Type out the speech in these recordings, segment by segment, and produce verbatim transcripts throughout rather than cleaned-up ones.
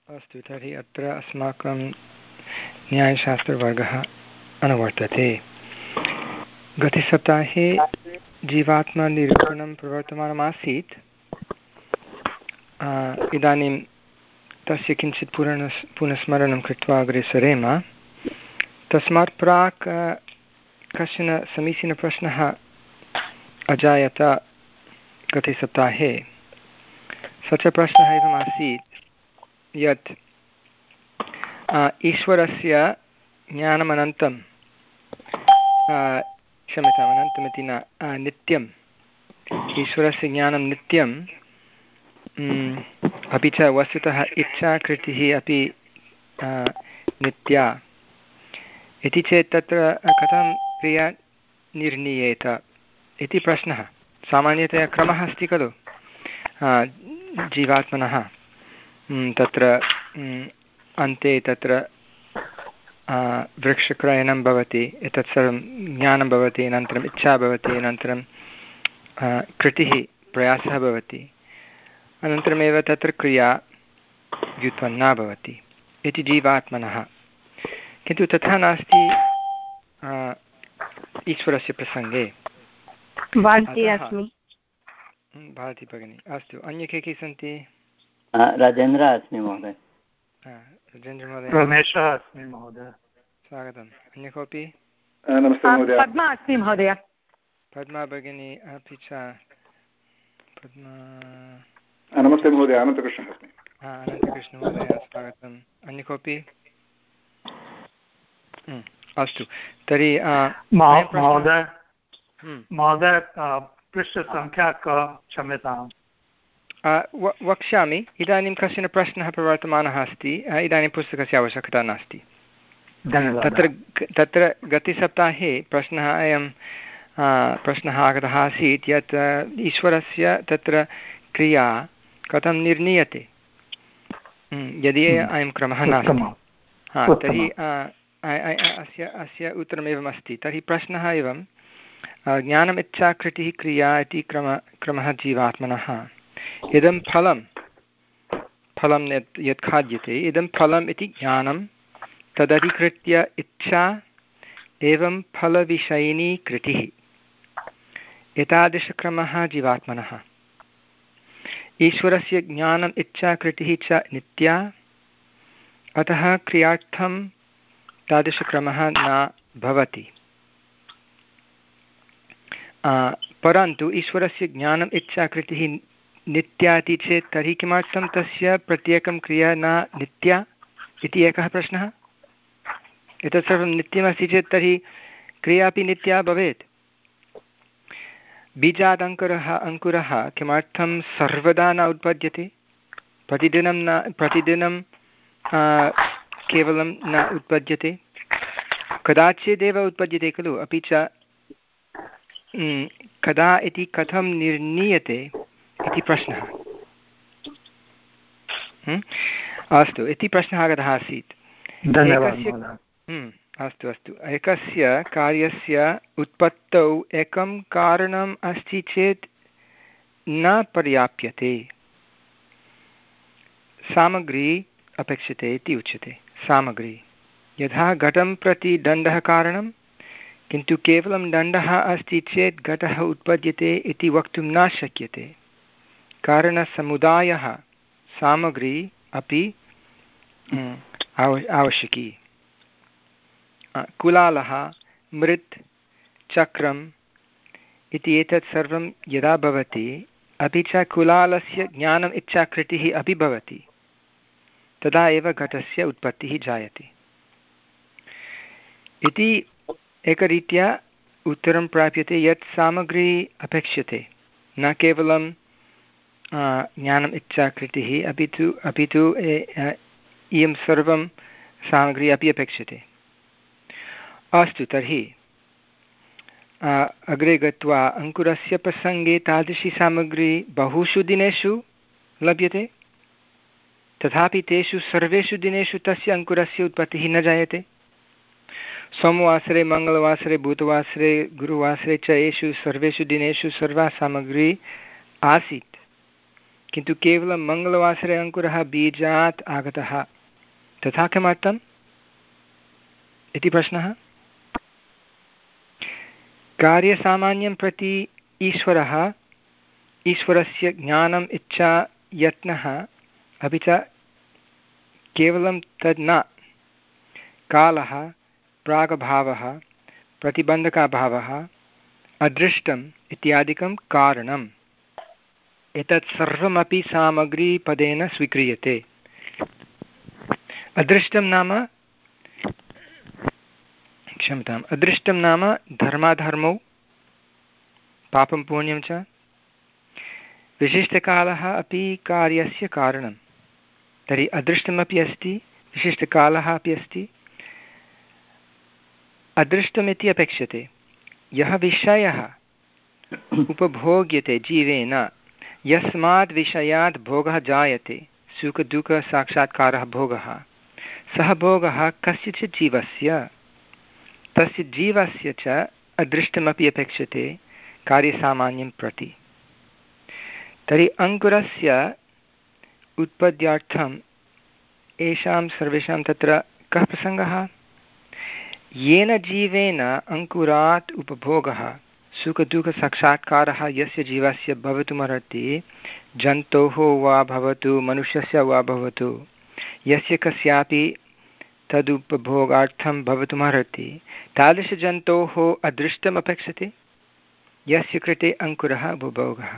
अस्तु, तर्हि अत्र अस्माकं न्यायशास्त्रवर्गः अनुवर्तते। गतसप्ताहे जीवात्मनिरूपणं प्रवर्तमानमासीत्। इदानीं तस्य किञ्चित् पुनः पुनस्मरणं कृत्वा अग्रे सरेम। तस्मात् प्राक् कश्चन समीचीनप्रश्नः अजायत गतसप्ताहे। स च प्रश्नः एवमासीत् यत् ईश्वरस्य ज्ञानमनन्तं क्षम्यताम् अनन्तमिति न नित्यम् ईश्वरस्य ज्ञानं नित्यं अपि च वस्तुतः इच्छाकृतिः अपि नित्या इति चेत् तत्र कथं क्रिया निर्णीयेत इति प्रश्नः। सामान्यतया क्रमः अस्ति खलु जीवात्मनः तत्र अन्ते तत्र वृक्षक्रयणं भवति, एतत् सर्वं ज्ञानं भवति, अनन्तरम् इच्छा भवति, अनन्तरं कृतिः प्रयासः भवति, अनन्तरमेव तत्र क्रिया व्युत्पन्ना भवति इति जीवात्मनः। किन्तु तथा नास्ति ईश्वरस्य प्रसङ्गे। भारती भगिनी, अस्तु। अन्ये के के सन्ति? राजेन्द्र अस्मि महोदय। राजेन्द्र महोदय। रमेशः अस्मि महोदय। स्वागतम्। अन्य कोऽपि? नमस्ते महोदय। पद्मा अस्मि महोदय। पद्मा भगिनी अपि च पद्मा। नमस्ते महोदय, अनन्तकृष्णः अस्मि। हा, अनन्तकृष्णमहोदय स्वागतम्। अन्य कोऽपि? अस्तु, तर्हि महोदय महोदय पृष्ठसङ्ख्या क्षम्यताम् वक्ष्यामि। इदानीं कश्चन प्रश्नः प्रवर्तमानः अस्ति, इदानीं पुस्तकस्य आवश्यकता नास्ति। तत्र तत्र गतसप्ताहे प्रश्नः अयं प्रश्नः आगतः आसीत् यत् ईश्वरस्य तत्र क्रिया कथं निर्णीयते यदि अयं क्रमः नास्ति। हा, तर्हि अस्य अस्य उत्तरमेवमस्ति। तर्हि प्रश्नः एवं ज्ञानम् इच्छाकृतिः क्रिया इति क्रम क्रमः जीवात्मनः। इदं फलं फलं यत् यत् खाद्यते इदं फलम् इति ज्ञानं, तदधिकृत्य इच्छा एवं फलविषयिनी कृतिः, एतादृशक्रमः जीवात्मनः। ईश्वरस्य ज्ञानम् इच्छाकृतिः च नित्या, अतः क्रियार्थं तादृशक्रमः न भवति। परन्तु ईश्वरस्य ज्ञानम् इच्छाकृतिः नित्या इति चेत् तर्हि किमर्थं तस्य प्रत्येकं क्रिया न नित्या इति एकः प्रश्नः। एतत् सर्वं नित्यमस्ति चेत् तर्हि क्रिया अपि नित्या भवेत्। बीजात् अङ्कुरः अङ्कुरः किमर्थं सर्वदा न उत्पद्यते, प्रतिदिनं न प्रतिदिनं केवलं न उत्पद्यते, कदाचिदेव उत्पद्यते खलु। अपि च कदा इति कथं निर्णीयते इति प्रश्नः। अस्तु, इति प्रश्नः आगतः आसीत्। अस्तु अस्तु एकस्य कार्यस्य उत्पत्तौ एकं कारणम् अस्ति चेत् न पर्याप्यते, सामग्री अपेक्षते इति उच्यते। सामग्री यथा घटं प्रति दण्डः कारणं, किन्तु केवलं दण्डः अस्ति चेत् घटः उत्पद्यते इति वक्तुं न शक्यते। कारणसमुदायः सामग्री अपि आवश्यकी। कुलालः, मृत्, चक्रम् इति एतत् सर्वं यदा भवति, अपि च कुलालस्य ज्ञानम् इच्छाकृतिः अपि भवति, तदा एव घटस्य उत्पत्तिः जायते इति एकरीत्या उत्तरं प्राप्यते यत् सामग्री अपेक्ष्यते, न केवलं ज्ञानम् इच्छाकृतिः अपि तु अपि तु इयं सर्वं सामग्री अपि अपेक्ष्यते। अस्तु, तर्हि अग्रे गत्वा अङ्कुरस्य प्रसङ्गे तादृशी सामग्री बहुषु दिनेषु लभ्यते, तथापि तेषु सर्वेषु दिनेषु तस्य अङ्कुरस्य उत्पत्तिः न जायते। सोमवासरे, मङ्गलवासरे, बुधवासरे, गुरुवासरे च एषु सर्वेषु दिनेषु सर्वा सामग्री आसीत्, किन्तु केवलं मङ्गलवासरे अङ्कुरः बीजात् आगतः, तथा किमर्थम् इति प्रश्नः। कार्यसामान्यं प्रति ईश्वरः, ईश्वरस्य ज्ञानम्, इच्छा, यत्नः, अपि च केवलं तद् न, कालः, प्रागभावः, प्रतिबन्धकाभावः, अदृष्टम् इत्यादिकं कारणम्, एतत् सर्वमपि सामग्रीपदेन स्वीक्रियते। अदृष्टं नाम क्षम्यताम् अदृष्टं नाम धर्माधर्मौ, पापं पुण्यं च। विशिष्टकालः अपि कार्यस्य कारणं, तर्हि अदृष्टमपि अस्ति, विशिष्टकालः अपि अस्ति। अदृष्टमिति अपेक्षते यः विषयः उपभोग्यते जीवेन, यस्मात् विषयात् भोगः जायते, सुखदुःखसाक्षात्कारः भोगः, सः भोगः कस्यचित् जीवस्य, तस्य जीवस्य च अदृष्टमपि अपेक्षते कार्यसामान्यं प्रति। तर्हि अङ्कुरस्य उत्पत्त्यार्थम् येषां सर्वेषां तत्र कः प्रसङ्गः, येन जीवेन अङ्कुरात् उपभोगः सुखदुःखसाक्षात्कारः यस्य जीवस्य भवितुमर्हति, जन्तोः वा भवतु मनुष्यस्य वा भवतु, यस्य कस्यापि तदुपभोगार्थं भवितुमर्हति, तादृशजन्तोः अदृष्टम् अपेक्षते यस्य कृते अङ्कुरः उपभोगः।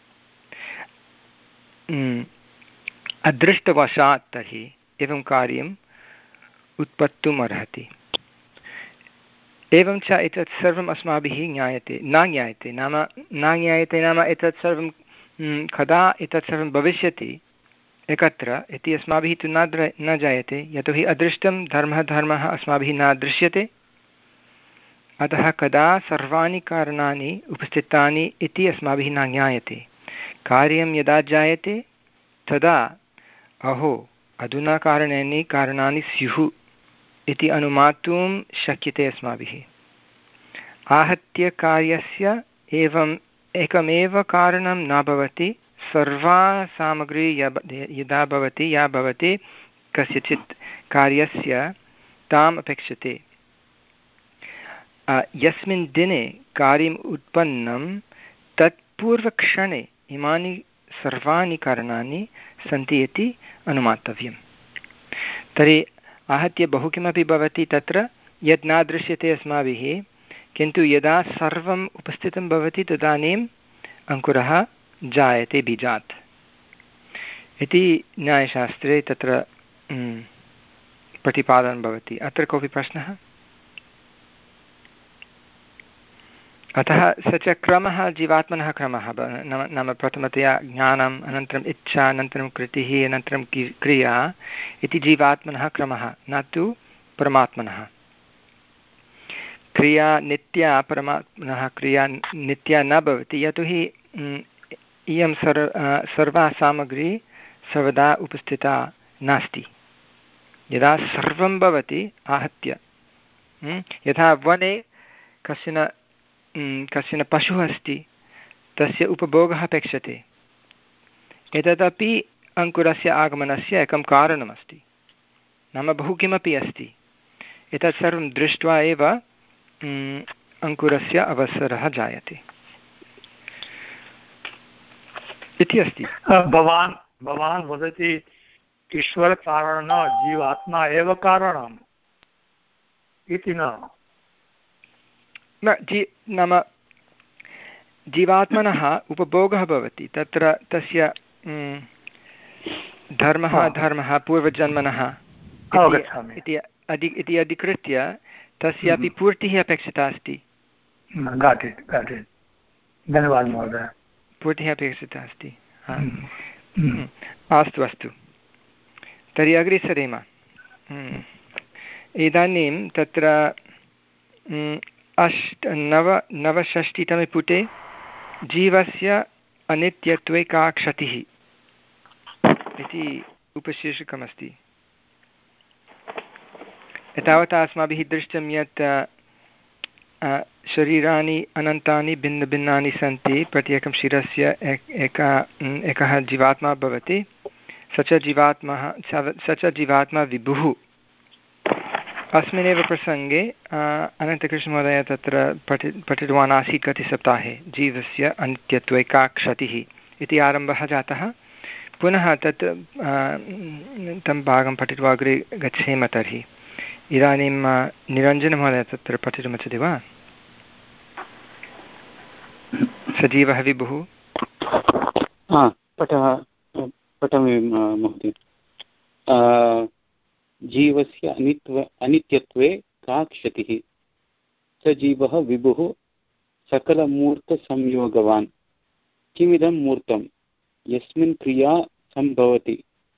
अदृष्टवशात् तर्हि एवं कार्यम् उत्पत्तुम् अर्हति। एवं च एतत् सर्वम् अस्माभिः ज्ञायते न ज्ञायते नाम न ज्ञायते नाम एतत् सर्वं कदा एतत् सर्वं भविष्यति एकत्र इति अस्माभिः तु न द्र न जायते, यतोहि अदृष्टं धर्मः धर्मः अस्माभिः न दृश्यते। अतः कदा सर्वाणि कारणानि उपस्थितानि इति अस्माभिः न ज्ञायते। कार्यं यदा जायते तदा अहो अधुना कारणानि कारणानि स्युः इति अनुमातुं शक्यते अस्माभिः। आहत्य कार्यस्य एवम् एकमेव कारणं न भवति, सर्वा सामग्री यदा भवति या भवति कस्यचित् कार्यस्य ताम् अपेक्षते। यस्मिन् दिने कार्यम् उत्पन्नं तत्पूर्वक्षणे इमानि सर्वाणि कारणानि सन्ति इति अनुमातव्यं। तर्हि आहत्य बहु किमपि भवति तत्र यत् न दृश्यते अस्माभिः, किन्तु यदा सर्वम् उपस्थितं भवति तदानीम् अङ्कुरः जायते बीजात् इति न्यायशास्त्रे तत्र प्रतिपादनं भवति। अत्र कोऽपि प्रश्नः? अतः स च क्रमः जीवात्मनः क्रमः नाम नाम प्रथमतया ज्ञानम्, अनन्तरम् इच्छा, अनन्तरं कृतिः, अनन्तरं क्रिया इति जीवात्मनः क्रमः, न तु परमात्मनः। क्रिया नित्या, परमात्मनः क्रिया नित्या न भवति, यतोहि इयं सर् सर्वा सामग्री सर्वदा उपस्थिता नास्ति। यदा सर्वं भवति आहत्य, यथा वने कश्चन कश्चन पशुः अस्ति, तस्य उपभोगः अपेक्षते, एतदपि अङ्कुरस्य आगमनस्य एकं कारणमस्ति, नाम बहु किमपि अस्ति। एतत् सर्वं दृष्ट्वा एव अङ्कुरस्य अवसरः जायते इति अस्ति। भवान् भवान् वदति ईश्वरकारणं न जीवात्मा एव कारणम् इति न न जी नाम जीवात्मनः उपभोगः भवति, तत्र तस्य धर्मः धर्मः पूर्वजन्मनः इति अधि इति अधिकृत्य तस्यापि पूर्तिः अपेक्षिता अस्ति। धन्यवादः महोदय। पूर्तिः अपेक्षिता अस्ति। अस्तु अस्तु, तर्हि अग्रे सरेम। इदानीं तत्र अष्ट नव नवषष्टितमे पुटे जीवस्य अनित्यत्वे का क्षतिः इति उपशीर्षकमस्ति। एतावता अस्माभिः दृष्टं यत् शरीराणि अनन्तानि भिन्नभिन्नानि सन्ति प्रत्येकं शिरस्य एका एकः जीवात्मा भवति स च जीवात्मा स च जीवात्मा विभुः। अस्मिन्नेव प्रसङ्गे अनन्तकृष्णमहोदय तत्र पठि पठितवान् आसीत् गते सप्ताहे जीवस्य अनित्यत्वे का क्षतिः इति आरम्भः जातः। पुनः तत् तं भागं पठित्वा अग्रे गच्छेम। तर्हि इदानीं निरञ्जनमहोदय तत्र पठितुमिच्छति वा? सजीवः विभुः पठामि महोदय। जीवस्य अनित्व अनित्यत्वे का क्षतिः? स जीवः विभुः सकलमूर्तसंयोगवान्। किमिदं मूर्तं? यस्मिन् क्रिया सम्भवति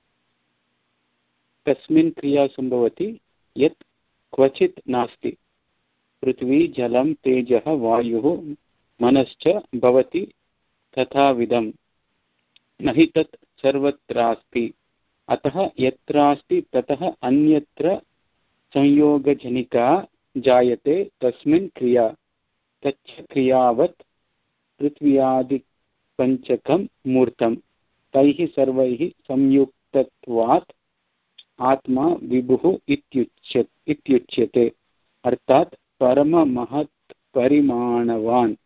तस्मिन् क्रिया सम्भवति यत् क्वचित् नास्ति। पृथ्वी जलं तेजः वायुः मनश्च भवति तथाविधं। न हि तत् सर्वत्रास्ति। अतः यत्रास्ति ततः अन्यत्र संयोगजनिका जायते तस्मिन् क्रिया। तच्च क्रियावत् पृथ्व्यादिपञ्चकं मूर्तं। तैः सर्वैः संयुक्तत्वात् आत्मा विभुः इत्युच्य इत्युच्यते। अर्थात् परममहत् परिमाणवान्।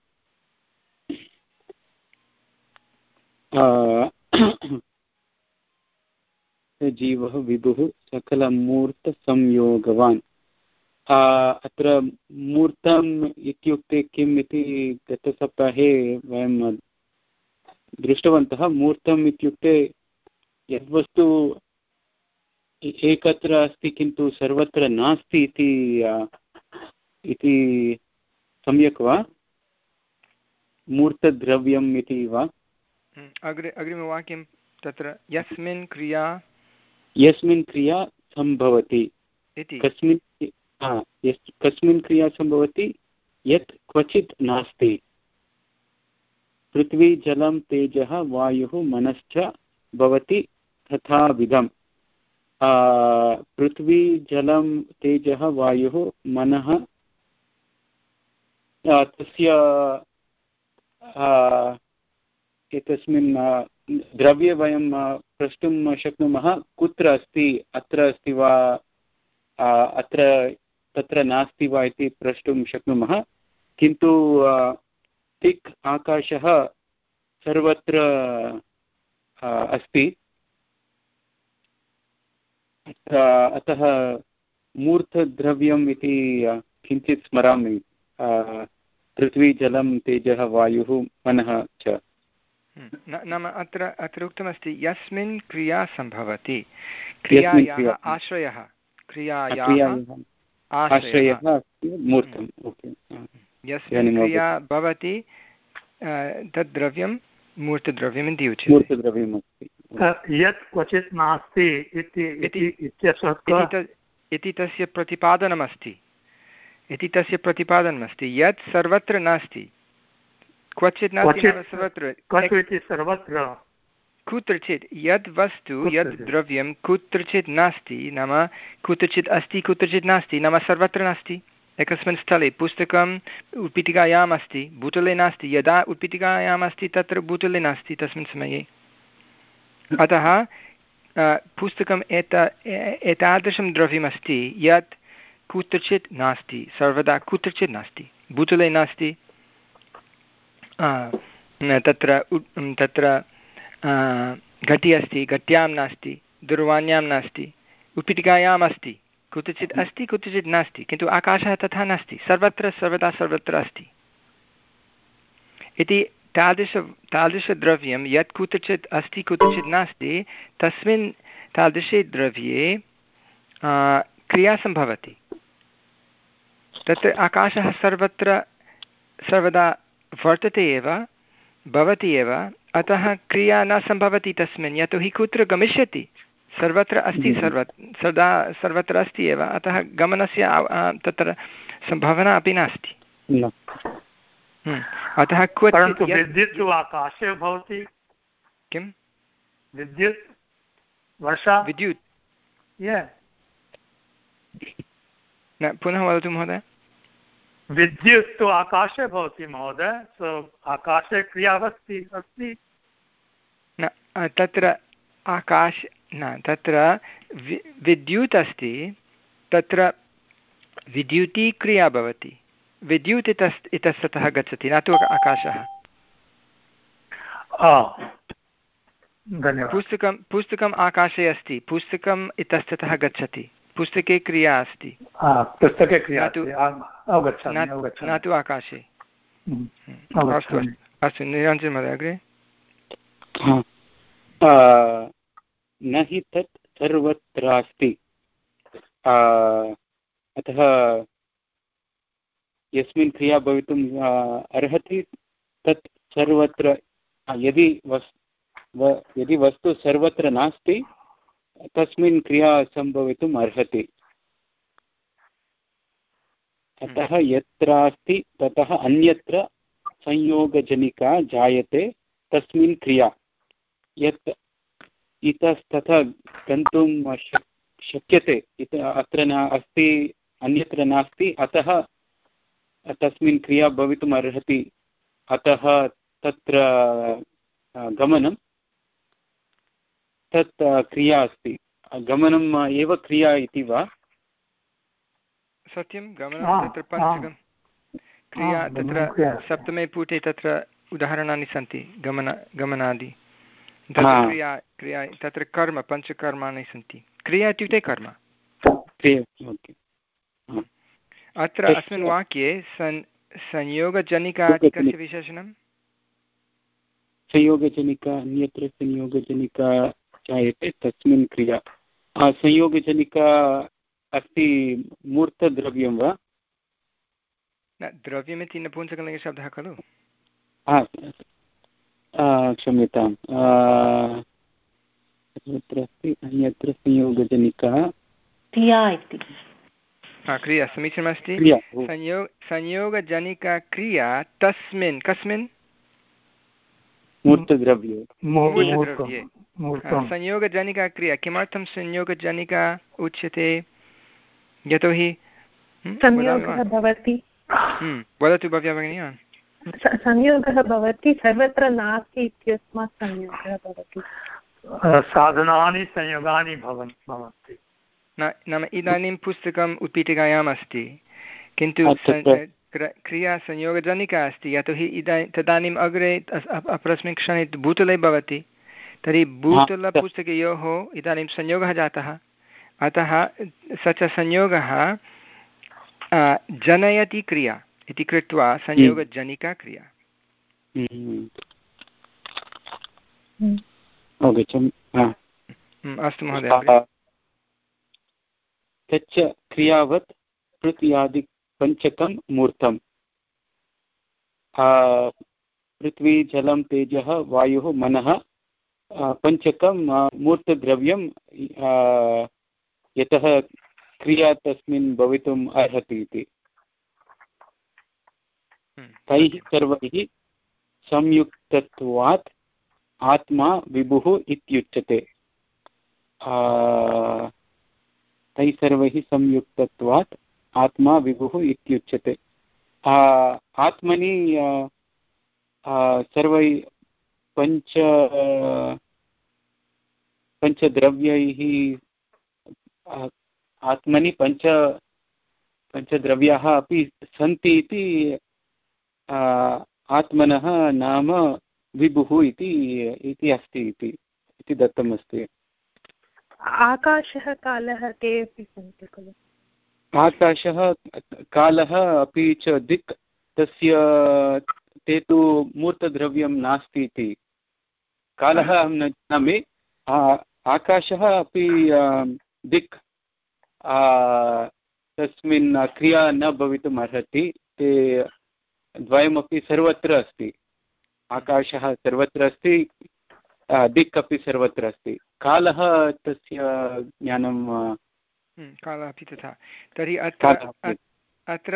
जीवः विभुः सकलमूर्तसंयोगवान्। अत्र मूर्तम् इत्युक्ते किम् इति गतसप्ताहे वयं दृष्टवन्तः। मूर्तम् इत्युक्ते यद्वस्तु एकत्र अस्ति किन्तु सर्वत्र नास्ति इति इति सम्यक् वा? मूर्तद्रव्यम् इति वा? अग्रे अग्रिमवाक्यं तत्र यस्मिन् क्रिया यस्मिन् क्रिया सम्भवति इति। कस्मिन् कस्मिन् क्रिया सम्भवति यत् क्वचित् नास्ति। पृथ्वी जलं तेजः वायुः मनश्च भवति तथाविधम्। पृथ्वी जलं तेजः वायुः मनः तस्य एतस्मिन् द्रव्ये वयं प्रष्टुं शक्नुमः कुत्र अस्ति, अत्र अस्ति वा अत्र तत्र नास्ति वा इति प्रष्टुं शक्नुमः। किन्तु तिक् आकाशः सर्वत्र अस्ति। अतः मूर्तद्रव्यम् इति किञ्चित् स्मरामि। पृथ्वी जलं तेजः वायुः मनः च। नाम अत्र अत्र उक्तमस्ति यस्मिन् क्रिया सम्भवति। क्रियायाः आश्रयः क्रियायाः आश्रयः मूर्तं। यस्मिन् क्रिया भवति तद् द्रव्यं मूर्तद्रव्यम् इति उच्यते। यत् क्वचित् नास्ति इति तस्य प्रतिपादनमस्ति इति तस्य प्रतिपादनमस्ति यत् सर्वत्र नास्ति। क्वचित् नास्ति सर्वत्र सर्वत्र कुत्रचित् यद् वस्तु यद् द्रव्यं कुत्रचित् नास्ति नाम कुत्रचित् अस्ति कुत्रचित् नास्ति नाम सर्वत्र नास्ति। एकस्मिन् स्थले पुस्तकम् उत्पीठिकायाम् अस्ति भूतले नास्ति। यदा उत्पीठिकायाम् अस्ति तत्र भूतले नास्ति तस्मिन् समये। अतः पुस्तकम् एत एतादृशं द्रव्यमस्ति यत् कुत्रचित् नास्ति सर्वदा कुत्रचित् नास्ति। भूतले नास्ति तत्र तत्र घटी अस्ति घट्यां नास्ति दूरवाण्यां नास्ति उत्पीठिकायाम् अस्ति कुत्रचित् अस्ति कुत्रचित् नास्ति। किन्तु आकाशः तथा नास्ति सर्वत्र सर्वदा सर्वत्र अस्ति इति तादृश तादृशद्रव्यं यत् कुत्रचित् अस्ति कुत्रचित् नास्ति तस्मिन् तादृशे द्रव्ये क्रिया सम्भवति। तत्र आकाशः सर्वत्र सर्वदा वर्तते एव भवति एव। अतः क्रिया न सम्भवति तस्मिन् यतोहि कुत्र गमिष्यति सर्वत्र अस्ति सर्व सदा सर्वत्र अस्ति एव। अतः गमनस्य तत्र सम्भावना अपि नास्ति। अतः क्वचित् विद्युत् आकाशे भवति किं विद्युत् वर्षा विद्युत् न पुनः वदतु महोदय। विद्युत् तु आकाशे भवति महोदय, सो आकाशे क्रिया अस्ति अस्ति न तत्र आकाश न तत्र वि विद्युत् अस्ति, तत्र विद्युती क्रिया भवति, विद्युत् इतस् इतस्ततः गच्छति, न तु आकाशः। धन्यवादः। पुस्तकं पुस्तकम् आकाशे अस्ति, पुस्तकम् इतस्ततः गच्छति, पुस्तके क्रिया अस्ति, पुस्तके क्रिया न तु आकाशे। अस्तु अस्तु निरञ्जन महोदय अग्रे। न हि तत् सर्वत्रास्ति, अतः यस्मिन् क्रिया भवितुम् अर्हति तत् सर्वत्र, यदि वस् यदि वस्तु सर्वत्र नास्ति तस्मिन् क्रिया सम्भवितुम् अर्हति। अतः यत्रास्ति ततः अन्यत्र संयोगजनिका जायते तस्मिन् क्रिया। यत् इतस्ततः गन्तुं शक्यते, इत अत्र न अस्ति अन्यत्र नास्ति, अतः तस्मिन् क्रिया भवितुम् अर्हति, अतः तत्र गमनं तत् क्रिया अस्ति। गमनम् एव क्रिया इति वा? सत्यं, गमनं तत्र पञ्चकं क्रिया, तत्र सप्तमे पुटे तत्र उदाहरणानि सन्ति, गमन गमनादि, तत्र क्रिया क्रिया तत्र कर्म, पञ्चकर्माणि सन्ति। क्रिया इत्युक्ते कर्म। अत्र अस्मिन् वाक्ये सन् संयोगजनिका इति कस्य विशेषणं? संयोगजनिका, अन्यत्र संयोगजनिका जायते तस्मिन् क्रिया। संयोगजनिका अस्ति मूर्तद्रव्यं वा? न, द्रव्यमिति नपुंसकलिङ्गशब्दः खलु। क्षम्यताम्, अत्र अस्ति अन्यत्र संयोगजनिका क्रिया इति। क्रिया समीचीनमस्ति। संयोग संयोगजनिका क्रिया तस्मिन् कस्मिन् मूर्तद्रव्ये मूर्तद्रव्ये संयोगजनिका क्रिया। किमर्थं संयोगजनिका उच्यते? यतोहि संयोगः भवति, वदतु भव्या भगिनी। संयोगः भवति, सर्वत्र नास्ति इत्यस्मात् संयोगः भवति। साधनानि संयोगानि भवन्ति। नाम इदानीं पुस्तकम् उत्पीठिकायाम् अस्ति, किन्तु क्रिया संयोगजनिका अस्ति, यतोहि इदानीं तदानीम् अग्रे अपरस्मिन् क्षणे भूतले भवति, तर्हि भूतलपुस्तकयोः इदानीं संयोगः जातः, अतः स च संयोगः जनयति क्रिया इति कृत्वा संयोगजनिका क्रिया। अस्तु महोदय। तच्च क्रियावत् पृथ्व्यादि पञ्चकं मूर्तम्। पृथ्वी जलं तेजः वायुः मनः पञ्चकं मूर्तद्रव्यं, यतः क्रिया तस्मिन् भवितुम् अर्हति इति। तैः सर्वैः संयुक्तत्वात् आत्मा विभुः इत्युच्यते। तैः सर्वैः संयुक्तत्वात् आत्मा विभुः इत्युच्यते। आत्मनि सर्वैः पञ्च पञ्चद्रव्यैः आत्मनि पञ्च पञ्चद्रव्याः अपि सन्ति इति आत्मनः नाम विभुः इति इति अस्ति इति दत्तमस्ति। आकाशः कालः ते अपि सन्ति खलु। आकाशः कालः अपि च दिक्, तस्य ते तु मूर्तद्रव्यं नास्ति इति। कालः अहं न जानामि, आकाशः अपि दिक् तस्मिन् क्रिया न भवितुम् अर्हति। ते द्वयमपि सर्वत्र अस्ति। आकाशः सर्वत्र अस्ति, दिक् अपि सर्वत्र अस्ति। कालः तस्य ज्ञानं कालः अपि तथा। तर्हि अत्र अत्र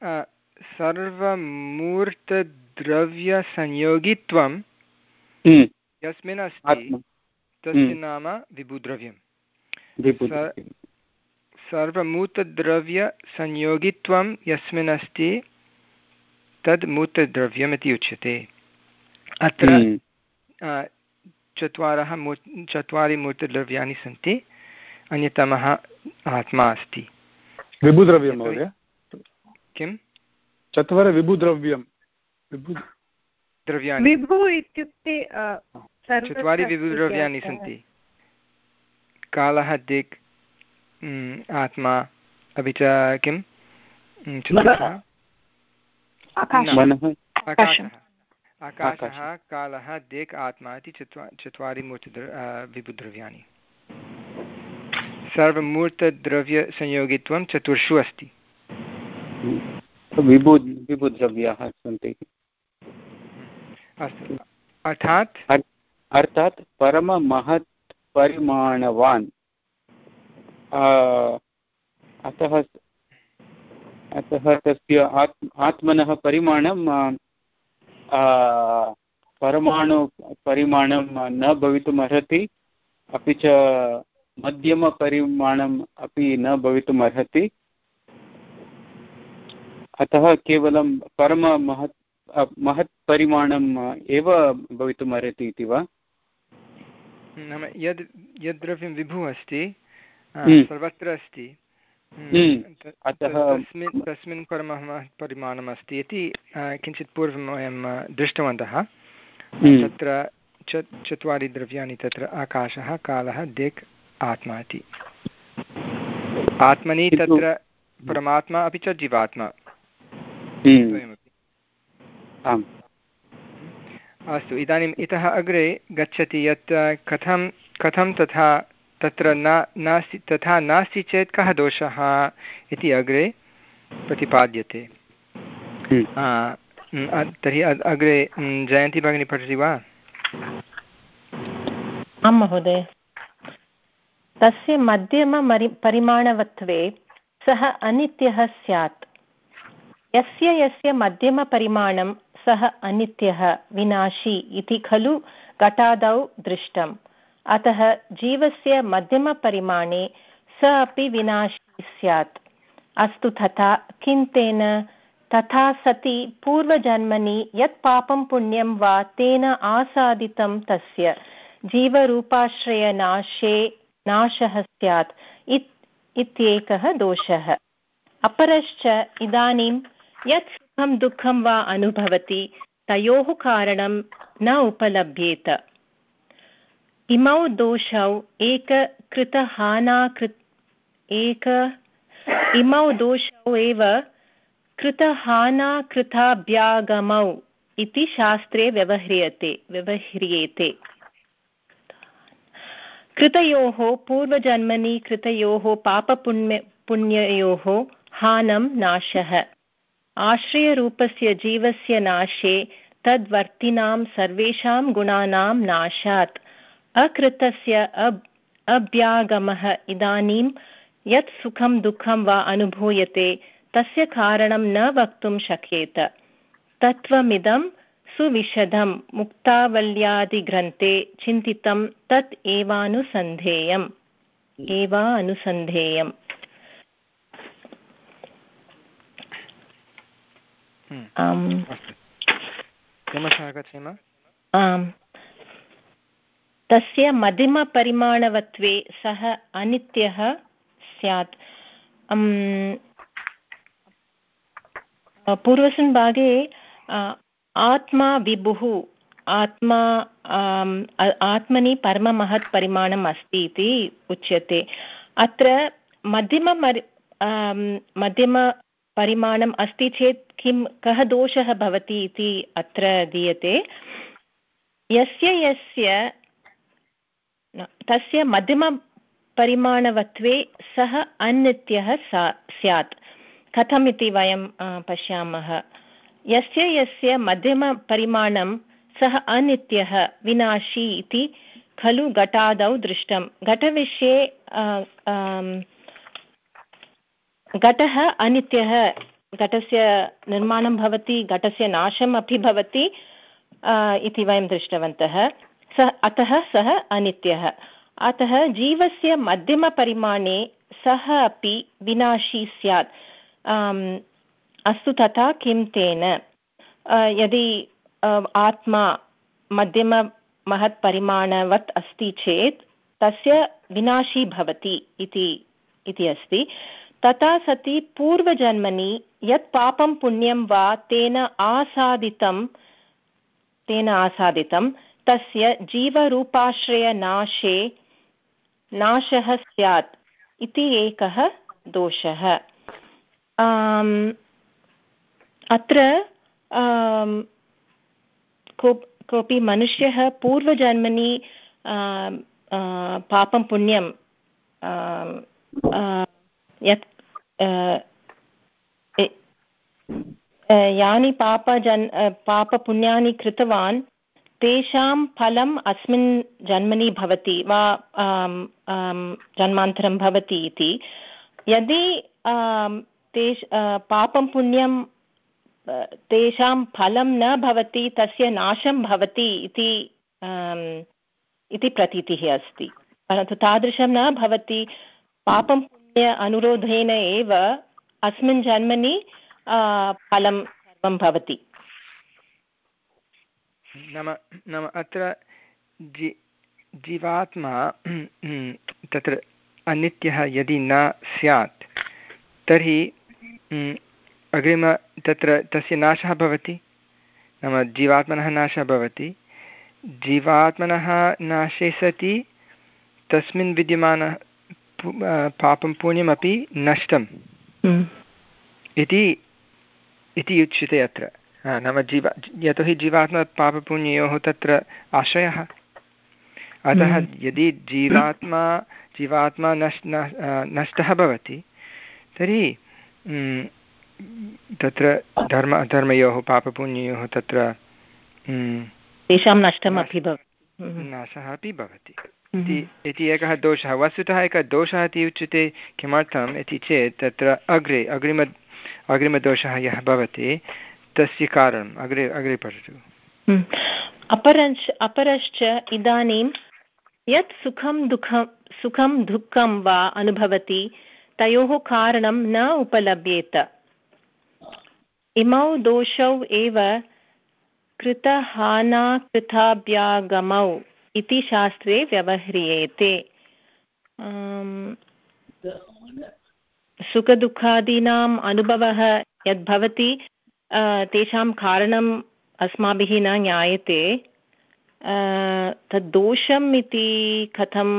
सर्वमूर्तद्रव्यसंयोगित्वं यस्मिन् अस्ति तस्य नाम विभुद्रव्यं। सर्वमूर्तद्रव्यसंयोगित्वं यस्मिन् अस्ति तद् मूर्तद्रव्यमिति उच्यते। अत्र चत्वारः मू चत्वारि मूर्तद्रव्याणि सन्ति, अन्यतमः आत्मा अस्ति। विभुद्रव्यं महोदय किं चत्वारि विभुद्रव्यं द्रव्याणि विभु इत्युक्ते चत्वारि विभुद्रव्याणि सन्ति। कालः, दिक्, आत्मा, अपि च किं चतुर्थः आकाशः आकाशः कालः, दिक्, आत्मा इति चत्वारि चत्वारि मूर्तद्र विभुद्रव्याणि। सर्वमूर्तद्रव्यसंयोगित्वं चतुर्षु अस्ति। विभु विभुद्रव्याः सन्ति। अस्तु, अर्थात् अर्थात् परममहत् परिमाणवान्। अतः अतः तस्य आत्म आत्मनः परिमाणं परमाणु परिमाणं न भवितुम् अर्हति, अपि च मध्यमपरिमाणम् अपि न भवितुम् अर्हति। अतः केवलं परममहत् महत् परिमाणम् एव भवितुम् अर्हति इति वा? नाम यद् यद् द्रव्यं विभुः अस्ति सर्वत्र अस्ति, अतः तस्मिन् तस्मिन् परममहत् परिमाणम् अस्ति इति किञ्चित् पूर्वं वयं दृष्टवन्तः। तत्र चत्वारि द्रव्याणि तत्र आकाशः, कालः, दिक्, आत्मा इति। आत्मनि तत्र परमात्मा अपि च जीवात्मा द्वयमपि। आम् अस्तु, इदानीम् इतः अग्रे गच्छति यत् कथं कथं तथा तत्र न नास्ति तथा नास्ति चेत् कः दोषः इति अग्रे प्रतिपाद्यते। तर्हि अग्रे जयन्ती भगिनी पठति वा? आं महोदय। तस्य मध्यम परिमाणवत्वे सः अनित्यः स्यात्। यस्य यस्य मध्यमपरिमाणं सः अनित्यः विनाशी इति खलु घटादौ दृष्टम्। अतः जीवस्य मध्यमपरिमाणे स अपि विनाशी स्यात्। अस्तु तथा, किं तेन? तथा सति पूर्वजन्मनि यत् पापं पुण्यं वा तेन आसादितं तस्य जीवरूपाश्रयनाशे नाशः स्यात् इत्येकः दोषः। अपरश्च इदानीं यत् सुखं दुःखं वा अनुभवति तयोः कारणं न उपलभ्येत। इमौ दोषौ एक कृतहानाकृत एक इमौ दोषौ एव कृतहानाकृताभ्यागमौ इति शास्त्रे व्यवह्रियते व्यवह्रियेते। कृतयोः पूर्वजन्मनि कृतयोः पापपुण्य पुण्ययोः हानं नाशः। आश्रयरूपस्य जीवस्य नाशे तद्वर्तिनां सर्वेषां गुणानां नाशात् अकृतस्य अब् अभ्यागमः। इदानीं यत् सुखं दुःखं वा अनुभूयते तस्य कारणं न वक्तुं शक्येत। तत्त्वमिदं सुविशदं मुक्तावल्यादिग्रन्थे चिन्तितं तत् एवानुसन्धेयम् एवा अनुसन्धेयम्। आम्, तस्य मध्यमपरिमाणवत्वे सः अनित्यः स्यात्। पूर्वस्मिन् भागे आत्मा विभुः, आत्मा आत्मनि परममहत् परिमाणम् अस्ति इति उच्यते। अत्र मध्यम मध्यमपरिमाणम् अस्ति चेत् किं कः दोषः भवति इति अत्र दीयते। यस्य यस्य तस्य मध्यमपरिमाणवत्वे सः अनित्यः स्यात्। कथम् इति वयं पश्यामः। यस्य यस्य मध्यमपरिमाणं सः अनित्यः विनाशी इति खलु घटादौ दृष्टं। घटविषये घटः अनित्यः, घटस्य निर्माणं भवति, घटस्य नाशम् अपि भवति इति वयं दृष्टवन्तः। सः अतः सः अनित्यः। अतः जीवस्य मध्यमपरिमाणे सः अपि विनाशी स्यात्। अस्तु तथा, किं तेन? यदि आत्मा मध्यममहत्परिमाणवत् अस्ति चेत् तस्य विनाशी भवति इति इति अस्ति। तथा सति पूर्वजन्मनि यत् पापं पुण्यं वा तेन आसादितं तेन आसादितं तस्य जीवरूपाश्रयनाशे नाशः स्यात् इति एकः दोषः। अत्र कोऽपि मनुष्यः पूर्वजन्मनि पापं पुण्यं यत् यानि पापजन् पापपुण्यानि कृतवान् तेषां फलम् अस्मिन् जन्मनि भवति वा जन्मान्तरं भवति इति। यदि तेष पापं पुण्यं तेषां फलं न भवति तस्य नाशं भवति इति इति प्रतीतिः अस्ति, परन्तु तादृशं न भवति। पापं पुण्य अनुरोधेन एव अस्मिन् जन्मनि फलं सर्वं भवति। नाम नाम अत्र जि जीवात्मा तत्र अनित्यः यदि न स्यात् तर्हि अग्रिम तत्र तस्य नाशः भवति, नाम जीवात्मनः नाशः भवति। जीवात्मनः नाशे सति तस्मिन् विद्यमानः पापं पुण्यमपि नष्टम् इति इति उच्यते अत्र। नाम जीवा यतोहि जीवात्मा पापपुण्ययोः तत्र आश्रयः। अतः यदि जीवात्मा जीवात्मा नष्ट नष्टः भवति तर्हि तत्र धर्म अधर्मयोः पापपुण्ययोः तत्र तेषां नष्टमपि भवति, नाशः अपि भवति इति एकः दोषः। वस्तुतः एकः दोषः इति उच्यते। किमर्थम् इति चेत् तत्र अग्रे अग्रिम अग्रिमदोषः यः भवति तस्य कारणम् अग्रे अग्रे पठतु। अपरश्च अपरश्च इदानीं यत् सुखं दुःखं सुखं दुःखं वा अनुभवति तयोः कारणं न उपलभ्येत। इमौ दोषौ एव कृतहानाकृताभ्यागमौ इति शास्त्रे व्यवह्रियेते। सुखदुःखादीनाम् अनुभवः यद्भवति तेषां कारणम् अस्माभिः न ज्ञायते। तद् दोषम् इति कथम्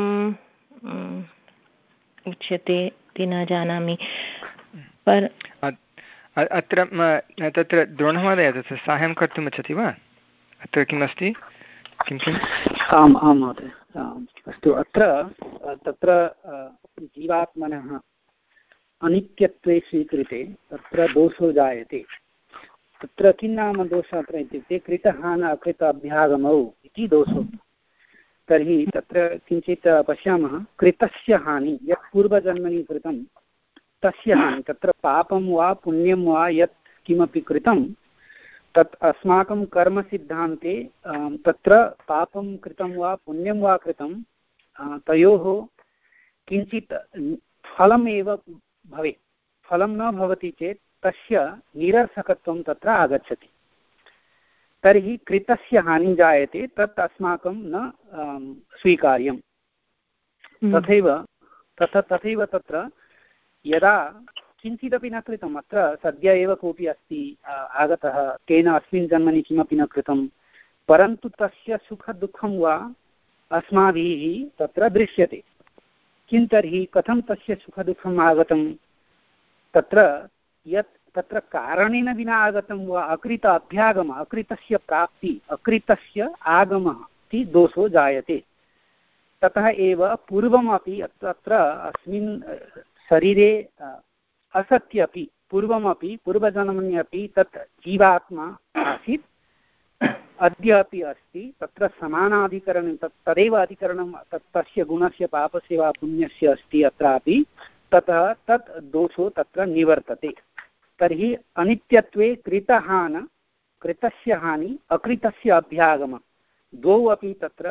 उच्यते इति न जानामि। पर अत्र तत्र द्रोणमहोदय तत्र साहाय्यं कर्तुम् इच्छति वा? अत्र किमस्ति? किं किम्? आम् आं महोदय। अस्तु, अत्र तत्र जीवात्मनः अनित्यत्वे स्वीकृते तत्र दोषो जायते। तत्र किं नाम दोषः अत्र इत्युक्ते कृतहान अकृत अभ्यागमौ इति दोषो। तर्हि तत्र किञ्चित् पश्यामः। कृतस्य हानि यत् पूर्वजन्मनि कृतं तस्य हानि, तत्र पापं वा पुण्यं वा यत् किमपि कृतं तत् अस्माकं कर्मसिद्धान्ते तत्र पापं कृतं वा पुण्यं वा कृतं तयोः किञ्चित् फलमेव भवेत्। फलं न भवति चेत् तस्य निरर्थकत्वं तत्र आगच्छति। तर्हि कृतस्य हानिः जायते, तत् अस्माकं न स्वीकार्यं। तथैव तथा तथैव तत्र यदा किञ्चिदपि न कृतम्, अत्र सद्य एव कोऽपि अस्ति आगतः, तेन अस्मिन् जन्मनि किमपि न कृतं, परन्तु तस्य सुखदुःखं वा अस्माभिः तत्र दृश्यते। किं तर्हि कथं तस्य सुखदुःखम् आगतं? तत्र यत् तत्र कारणेन विना आगतं वा अकृत अभ्यागमः, अकृतस्य प्राप्ति, अकृतस्य आगमः इति दोषो जायते। ततः एव पूर्वमपि तत्र अस्मिन् शरीरे असत्यपि पूर्वमपि पूर्वजन्मन्यपि तत् जीवात्मा आसीत्, अद्य अपि अस्ति। तत्र समानाधिकरणं तत् तदेव अधिकरणं तत् तस्य गुणस्य पापस्य वा पुण्यस्य अस्ति अत्रापि। ततः तत् दोषो तत्र निवर्तते। तर्हि अनित्यत्वे कृतहान कृतस्य हानि अकृतस्य अभ्यागम द्वौ अपि तत्र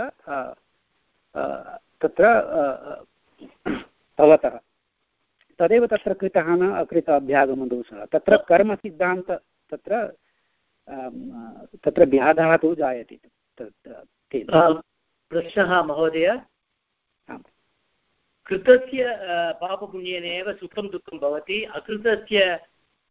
तत्र भवतः। तदेव तत्र कृतहान अकृत अभ्यागमदोषः। तत्र कर्मसिद्धान्त तत्र तत्र व्याधः तु जायते प्रश्नः महोदय कृतस्य पापपुण्येनैव सुखं दुःखं भवति अकृतस्य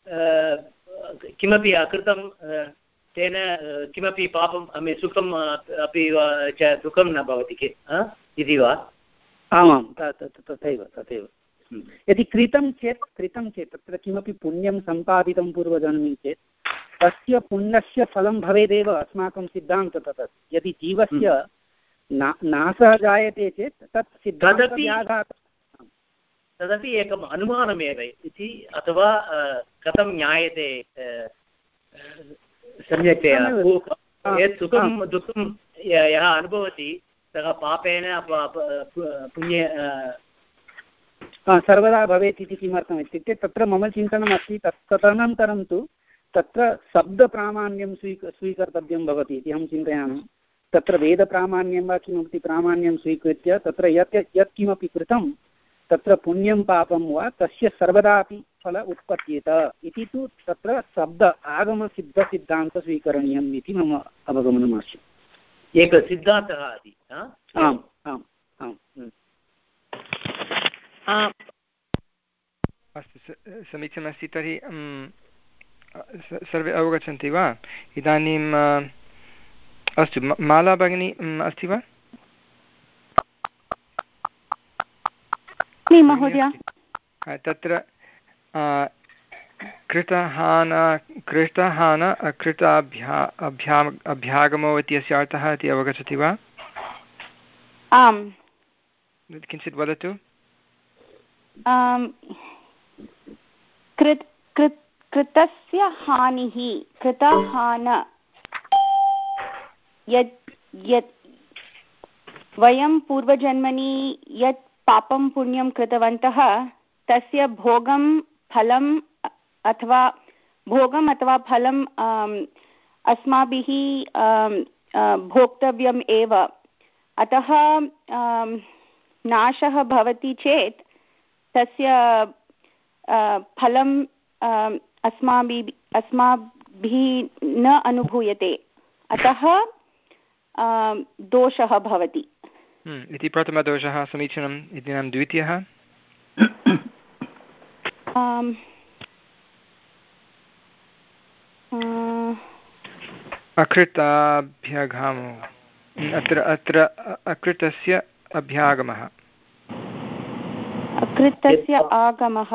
किमपि अकृतं तेन किमपि पापं सुखम् अपि च दुःखं न भवति इति वा आमां तथैव तथैव यदि कृतं चेत् कृतं चेत् तत्र किमपि पुण्यं सम्पादितं पूर्वजन्मे चेत् तस्य पुण्यस्य फलं भवेदेव अस्माकं सिद्धान्तः तत् यदि जीवस्य नाशः जायते चेत् तत् सिद्धान्तः तदपि एकम् अनुमानमेव इति अथवा कथं ज्ञायते सम्यक्तया यत् सुखं दुःखं यः अनुभवति सः पापेन पुण्य सर्वदा भवेत् इति किमर्थम् इत्युक्ते तत्र मम चिन्तनम् अस्ति तत् तदनन्तरं तु तत्र शब्दप्रामाण्यं स्वीक स्वीकर्तव्यं भवति इति अहं चिन्तयामि तत्र वेदप्रामाण्यं वा किमपि प्रामाण्यं स्वीकृत्य तत्र यत् यत् किमपि कृतं तत्र पुण्यं पापं वा तस्य सर्वदापि फल उत्पद्येत इति तु तत्र शब्द आगमसिद्धसिद्धान्तः स्वीकरणीयम् इति मम अवगमनम् अस्ति एकः सिद्धान्तः अस्ति आम् आम् आम् अस्तु समीचीनमस्ति तर्हि सर्वे अवगच्छन्ति वा इदानीम् अस्तु माला भगिनी अस्ति वा महोदय तत्र कृतहान कृतहान अकृताभ्या अभ्या अभ्यागमो इत्यस्य अर्थः इति अवगच्छति वा आम् किञ्चित् वदतु कृत् कृत् कृतस्य हानिः कृतहान यत् यत् वयं पूर्वजन्मनि यत् पापं पुण्यं कृतवन्तः तस्य भोगं फलम् अथवा भोगम् अथवा फलम् अस्माभिः भोक्तव्यम् एव अतः नाशः भवति चेत् तस्य फलम् अस्माभिः अस्माभिः न अनुभूयते अतः दोषः भवति इति प्रथमदोषः समीचीनम् इदानीं द्वितीयः अकृताभ्यागमो अत्र अत्र अकृतस्य अभ्यागमः अकृतस्य आगमः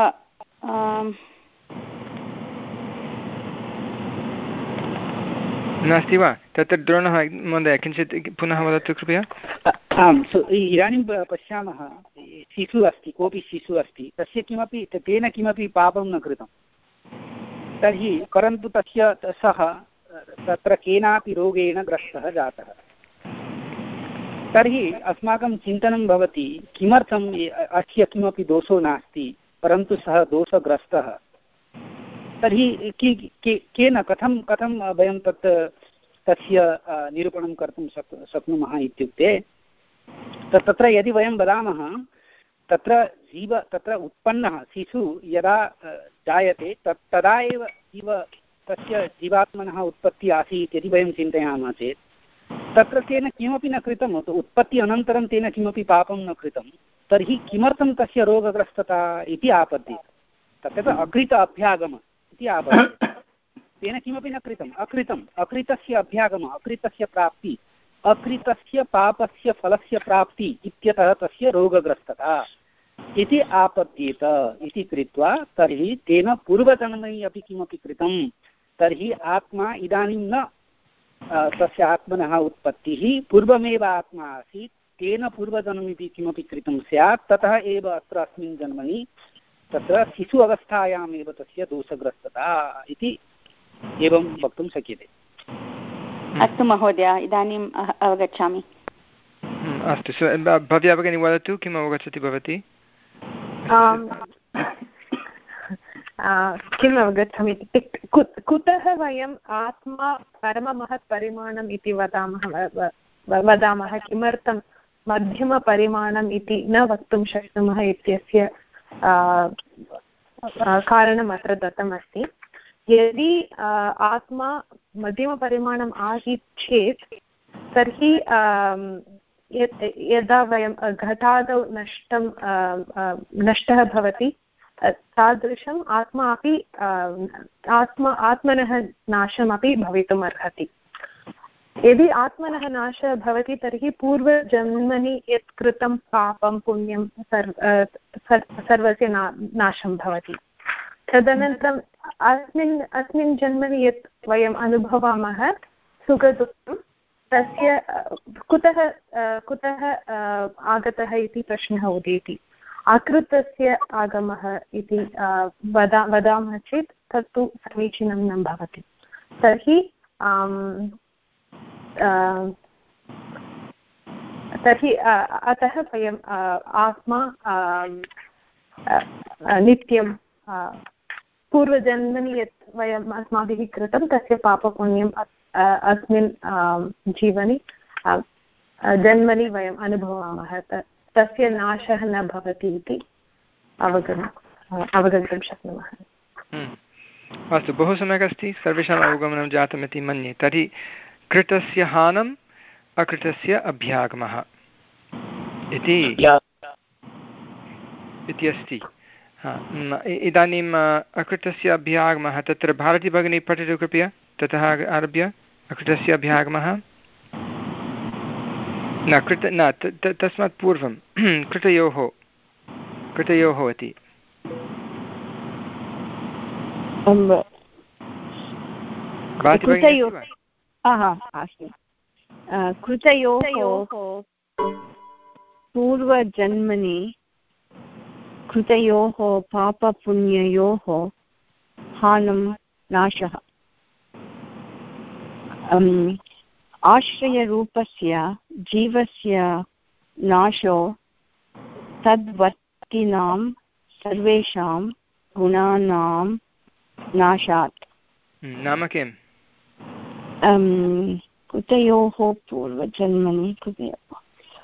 नास्ति वा तत्र द्रोणः महोदय किञ्चित् पुनः वदतु कृपया आम् इदानीं पश्यामः शिशुः अस्ति कोऽपि शिशुः अस्ति तस्य किमपि तेन किमपि पापं न कृतं तर्हि परन्तु तस्य सः तत्र केनापि रोगेण ग्रस्तः जातः तर्हि अस्माकं चिन्तनं भवति किमर्थम् अस्य किमपि दोषो नास्ति परन्तु सः दोषग्रस्तः तर्हि केन कथं कथं वयं तत् तस्य निरूपणं कर्तुं शक् शक्नुमः इत्युक्ते तत्र यदि वयं वदामः तत्र जीव तत्र उत्पन्नः शिशुः यदा जायते तत् तदा एव जीव तस्य जीवात्मनः उत्पत्तिः आसीत् यदि वयं चिन्तयामः चेत् तत्र तेन किमपि न कृतम् उत्पत्ति अनन्तरं तेन किमपि पापं न कृतं तर्हि किमर्थं तस्य रोगग्रस्तता इति आपद्येत तत्र अकृत अभ्यागम इति आपद्यते तेन किमपि न कृतम् अकृतम् अकृतस्य अभ्यागमः अकृतस्य प्राप्ति अकृतस्य पापस्य फलस्य प्राप्ति इत्यतः तस्य रोगग्रस्तता इति आपद्येत इति कृत्वा तर्हि तेन पूर्वजन्मनि अपि किमपि कृतं तर्हि आत्मा इदानीं न तस्य आत्मनः उत्पत्तिः पूर्वमेव आत्मा आसीत् तेन पूर्वजन्मपि किमपि कृतं स्यात् ततः एव अत्र अस्मिन् जन्मनि तत्र शिशु अवस्थायामेव तस्य दोषग्रस्तता इति एवं वक्तुं शक्यते अस्तु महोदय इदानीम् अवगच्छामि अस्तु भव्या भगिनी वदतु किम् अवगच्छति भवती किम् अवगच्छामि कुतः वयम् आत्मा परममहत्परिमाणम् इति वदामः वदामः किमर्थं मध्यमपरिमाणम् इति न वक्तुं शक्नुमः इत्यस्य कारणम् अत्र दत्तमस्ति यदि आत्मा मध्यमपरिमाणम् आसीत् चेत् तर्हि यदा वयं घटादौ नष्टं नष्टः भवति तादृशम् आत्मा अपि आत्मा आत्मनः नाशमपि भवितुम् अर्हति। यदि आत्मनः नाशः भवति तर्हि पूर्वजन्मनि यत् कृतं पापं पुण्यं सर्वस्य ना नाशं भवति। तदनन्तरम् अस्मिन् अस्मिन् जन्मनि यत् वयम् अनुभवामः सुखदुःखं तस्य कुतः कुतः आगतः इति प्रश्नः उदेति। अकृतस्य आगमः इति वदा वदामः चेत् तत्तु समीचीनं न भवति। तर्हि तर्हि अतः वयम् आत्मा नित्यं पूर्वजन्मनि यत् वयम् अस्माभिः कृतं तस्य पापपुण्यम् अस्मिन् जीवने जन्मनि वयम् अनुभवामः तस्य नाशः न भवति इति अवगमनम् अवगन्तुं शक्नुमः। अस्तु, बहु सम्यक् अस्ति, सर्वेषाम् अवगमनं जातमिति मन्ये। तर्हि कृतस्य हानम् अकृतस्य अभ्यागमः इति इति अस्ति। इदानीम् अकृतस्य अभ्यागमः तत्र भारती भगिनी पठतु कृपया, ततः आरभ्य। अकृतस्य अभ्यागमः न कृत न तस्मात् पूर्वं कृतयोः कृतयोः इति कृतयोः पूर्वजन्मनि कृतयोः पापपुण्ययोः हानं नाशः। आश्रयरूपस्य जीवस्य नाशो तद्वर्तिनां सर्वेषां गुणानां नाशात्। नाम किम्? कृतयोः पूर्वजन्मनि कृतयोः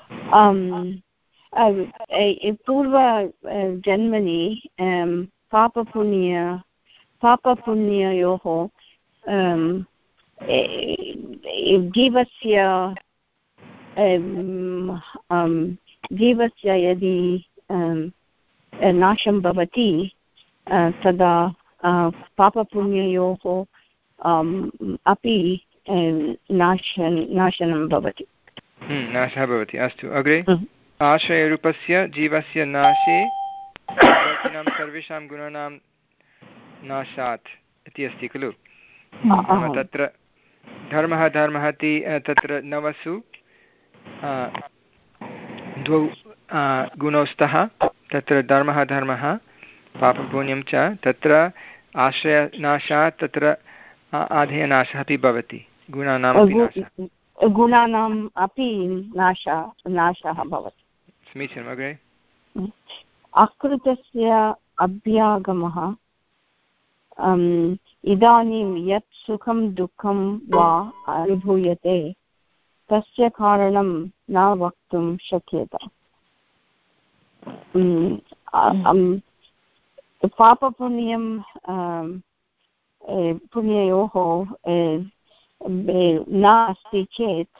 पूर्वजन्मनि पापपुण्य पापपुण्ययोः जीवस्य जीवस्य यदि नाशं भवति तदा पापपुण्ययोः अपि नाशन नाशनं भवति, नाशः भवति। अस्तु, अग्रे। आश्रयरूपस्य जीवस्य नाशे सर्वेषां गुणानां नाशात् इति अस्ति खलु। तत्र धर्मः धर्मः इति तत्र नवसु द्वौ गुणौ स्तः। तत्र धर्मः धर्मः पापपुण्यं च, तत्र आश्रयनाशात् तत्र आधेयनाशः अपि भवति, गुणानामपि नाशः गुणानाम् अपि नाशः नाशः भवति। समीचीनम्। अग्रे। अकृतस्य अभ्यागमः इदानीं यत् सुखं दुःखं वा अनुभूयते तस्य कारणं न वक्तुं शक्यते। पापपुण्यं पुण्ययोः न अस्ति चेत्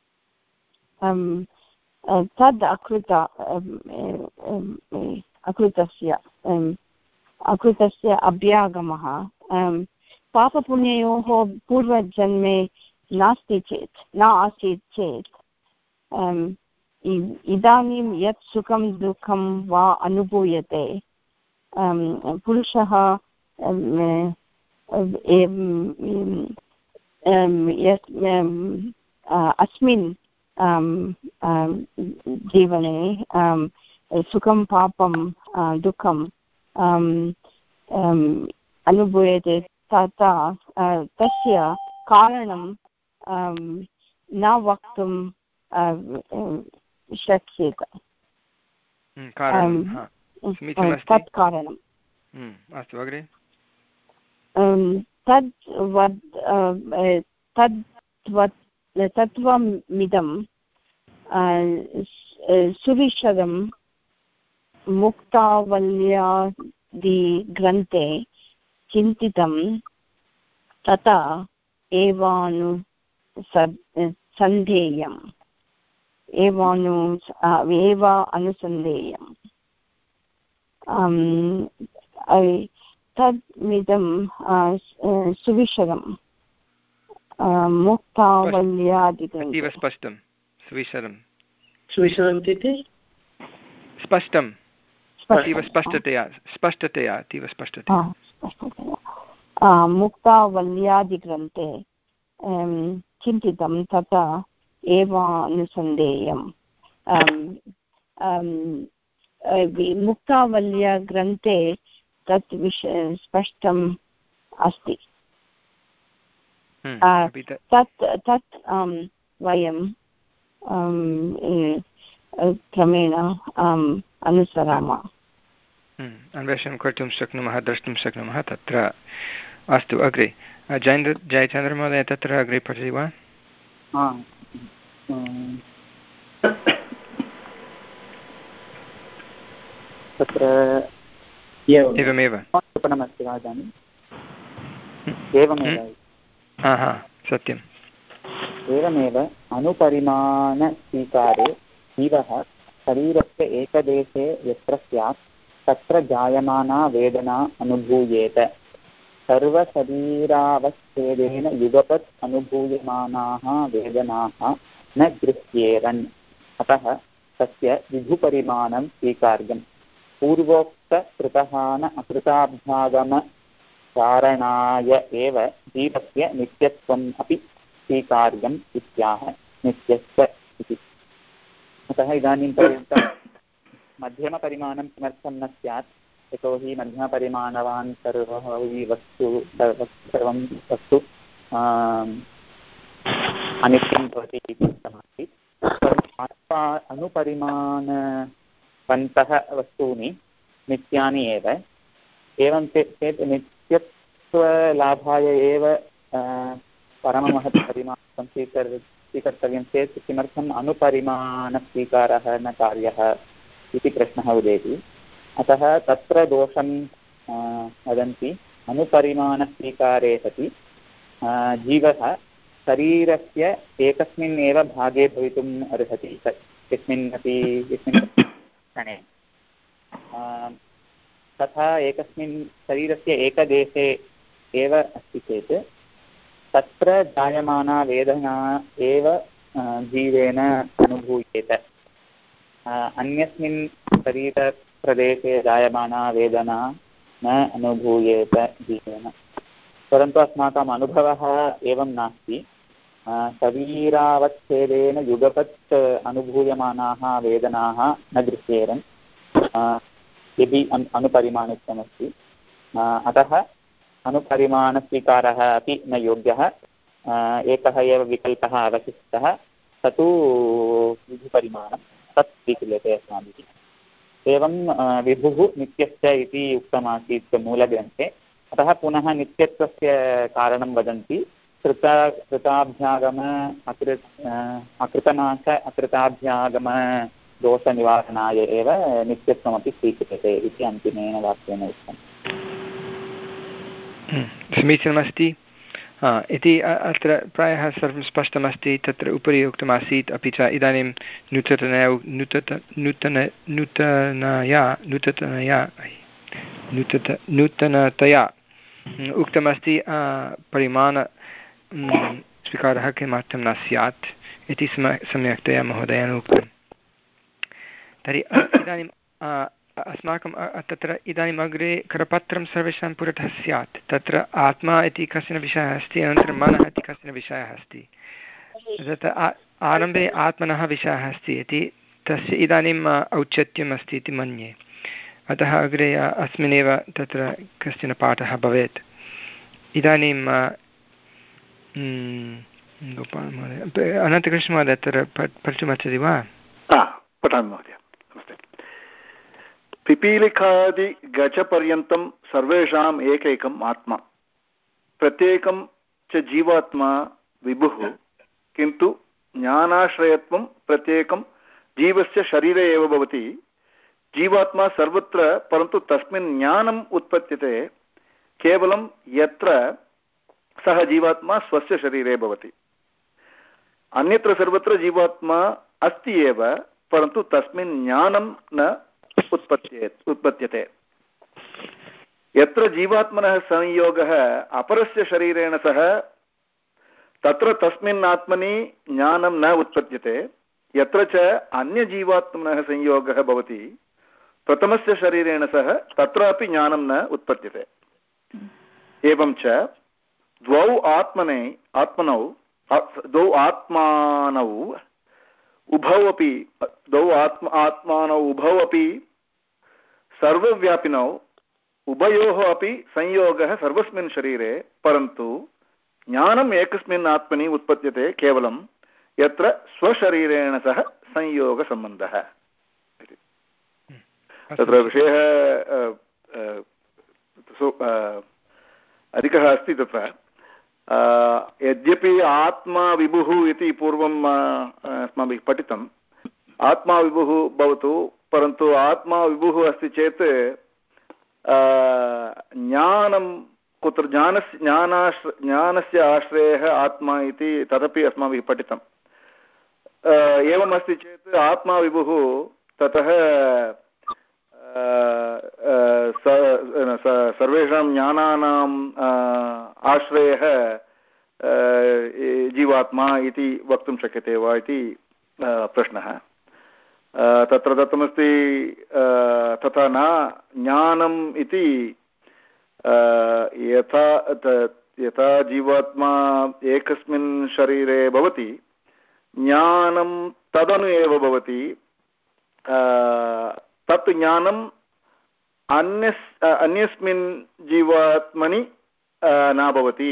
तद् अकृत अकृतस्य अकृतस्य अभ्यागमः। पापपुण्ययोः पूर्वजन्मे नास्ति चेत् न आसीत् चेत् इदानीं यत् सुखं दुःखं वा अनुभूयते पुरुषः अस्मिन् जीवने सुखं पापं दुःखं अनुभूयते तथा तस्य कारणं न वक्तुं शक्यते। तत् कारणं। अस्तु, अग्रे। तद् तद्वत् तत्त्वमिदं सुविशदं मुक्तावल्यादिग्रन्थे चिन्तितं तथा एवानु सन्धेयम् एवानु एव अनुसन्धेयम् तद्मिदं सुविशदं मुक्तावल्यादिकम् अतीव स्पष्टं सुविशदं सुविशदम् इति स्पष्टम् अतीव स्पष्टतया स्पष्टतया अतीव स्पष्टतया मुक्तावल्यादिग्रन्थे चिन्तितं तथा एव अनुसन्धेयम् मुक्तावल्याग्रन्थे तत् विष स्पष्टम् अस्ति तत् तत् वयं क्रमेण अनुसरामः अन्वेषणं कर्तुं शक्नुमः द्रष्टुं शक्नुमः तत्र अस्तु अग्रे जयेन्द्र जयचन्द्रमहोदय तत्र अग्रे पठति वा तत्र एवमेव निरूपणमस्ति वा इदानीम् एवमेव हा हा सत्यम् एवमेव अनुपरिमाणस्वीकारे जीवः शरीरस्य एकदेशे यत्र स्यात् तत्र जायमाना वेदना अनुभूयेत सर्वशरीरावस्थेदेन युगपत् अनुभूयमानाः वेदनाः न दृश्येरन् अतः तस्य विभुपरिमाणं स्वीकार्यम् पूर्वोक्तकृतहान अकृताभ्यागमकारणाय एव जीवस्य नित्यत्वम् अपि स्वीकार्यम् इत्याह नित्यस्य इति अतः इदानीं पर्यन्तं मध्यमपरिमाणं किमर्थं न स्यात् यतोहि मध्यमपरिमाणवान् सर्वः वस्तु सर्वं वस्तु अनित्यं भवति इति उक्तमस्ति अनुपरिमाणवन्तः वस्तूनि नित्यानि एव एवं चेत् नित्यत्वलाभाय एव परममहत्परिमाणं स्वीकर् स्वीकर्तव्यं चेत् किमर्थम् अनुपरिमाणस्वीकारः न कार्यः इति प्रश्नः उदेति अतः तत्र दोषं वदन्ति अनुपरिमाणस्वीकारे सति जीवः शरीरस्य एकस्मिन् एव भागे भवितुम् अर्हति यस्मिन् अपि यस्मिन् क्षणे तथा एकस्मिन् शरीरस्य एकदेशे एव अस्ति चेत् तत्र जायमाना वेदना एव जीवेन अनुभूयेत अन्यस्मिन् शरीरप्रदेशे जायमाना वेदना न अनुभूयेत जीवेन परन्तु अस्माकम् अनुभवः एवं नास्ति शरीरावच्छेदेन युगपत् अनुभूयमानाः वेदनाः न दृश्येरन् यदि अनुपरिमाणित्वमस्ति अतः अनुपरिमाणस्वीकारः अपि न योग्यः एकः एव विकल्पः अवशिष्टः स तु विभुपरिमाणं तत् स्वीक्रियते अस्माभिः एवं विभुः नित्यश्च इति उक्तमासीत् मूलग्रन्थे अतः पुनः नित्यत्वस्य कारणं वदन्ति कृत कृताभ्यागम अकृ अकृतनाश अकृताभ्यागम दोषनिवारणाय एव नित्यत्वमपि स्वीक्रियते इति अन्तिमेन वाक्येन उक्तम् समीचीनमस्ति इति अत्र प्रायः सर्वं स्पष्टमस्ति तत्र उपरि उक्तमासीत् अपि च इदानीं नूतनतया नूतन नूतन नूतनया नूतनतया नूतन नूतनतया उक्तमस्ति परिमाण स्वीकारः किमर्थं न स्यात् इति सम सम्यक्तया महोदयेन उक्तं तर्हि इदानीम् अस्माकं तत्र इदानीम् अग्रे करपत्रं सर्वेषां पुरतः स्यात् तत्र आत्मा इति कश्चन विषयः अस्ति अनन्तरं मनः इति कश्चन विषयः अस्ति तत्र आरम्भे आत्मनः विषयः अस्ति इति तस्य इदानीम् औचित्यम् अस्ति इति मन्ये अतः अग्रे अस्मिन्नेव तत्र कश्चन पाठः भवेत् इदानीं गोपालमहोदय अनन्तकृष्णमहोदय तत्र पठितुमिच्छति वा पठामि महोदय पिपीलिकादिगजपर्यन्तं सर्वेषाम् एकैकम् आत्मा प्रत्येकं च जीवात्मा विभुः किन्तु ज्ञानाश्रयत्वं प्रत्येकं जीवस्य शरीरे एव भवति जीवात्मा सर्वत्र परन्तु तस्मिन् ज्ञानम् उत्पद्यते केवलं यत्र सः जीवात्मा स्वस्य शरीरे भवति। अन्यत्र सर्वत्र जीवात्मा अस्ति एव, परन्तु तस्मिन् ज्ञानं न उत्पद्ये उत्पद्यते। यत्र जीवात्मनः संयोगः अपरस्य शरीरेण सह तत्र तस्मिन् आत्मनि ज्ञानं न उत्पद्यते। यत्र च अन्यजीवात्मनः संयोगः भवति प्रथमस्य शरीरेण सह तत्रापि ज्ञानं न उत्पद्यते। एवं च द्वौ आत्मने आत्मनौ द्वौ आत्मानौ उभौ अपि द्वौ आत्म आत्मानौ उभौ अपि सर्वव्यापिनौ उभयोः अपि संयोगः सर्वस्मिन् शरीरे, परन्तु ज्ञानम् एकस्मिन् आत्मनि उत्पद्यते केवलं यत्र स्वशरीरेण सह संयोगसम्बन्धः। तत्र विषयः अधिकः अस्ति। तत्र यद्यपि आत्मा विभुः इति पूर्वम् अस्माभिः पठितम्, आत्मा विभुः भवतु, परन्तु आत्मा विभुः अस्ति चेत् ज्ञानं कुत्र ज्ञानस्य ज्ञानाश्र ज्ञानस्य आश्रयः आत्मा इति तदपि अस्माभिः पठितम्। एवमस्ति चेत् आत्मा विभुः ततः सर्वेषां ज्ञानानाम् आश्रयः जीवात्मा इति वक्तुं शक्यते वा इति प्रश्नः। तत्र दत्तमस्ति तथा न, ज्ञानम् इति यथा यथा जीवात्मा एकस्मिन् शरीरे भवति, ज्ञानं तदनु एव भवति। तत् ज्ञानम् अन्यस् अन्यस्मिन् जीवात्मनि न भवति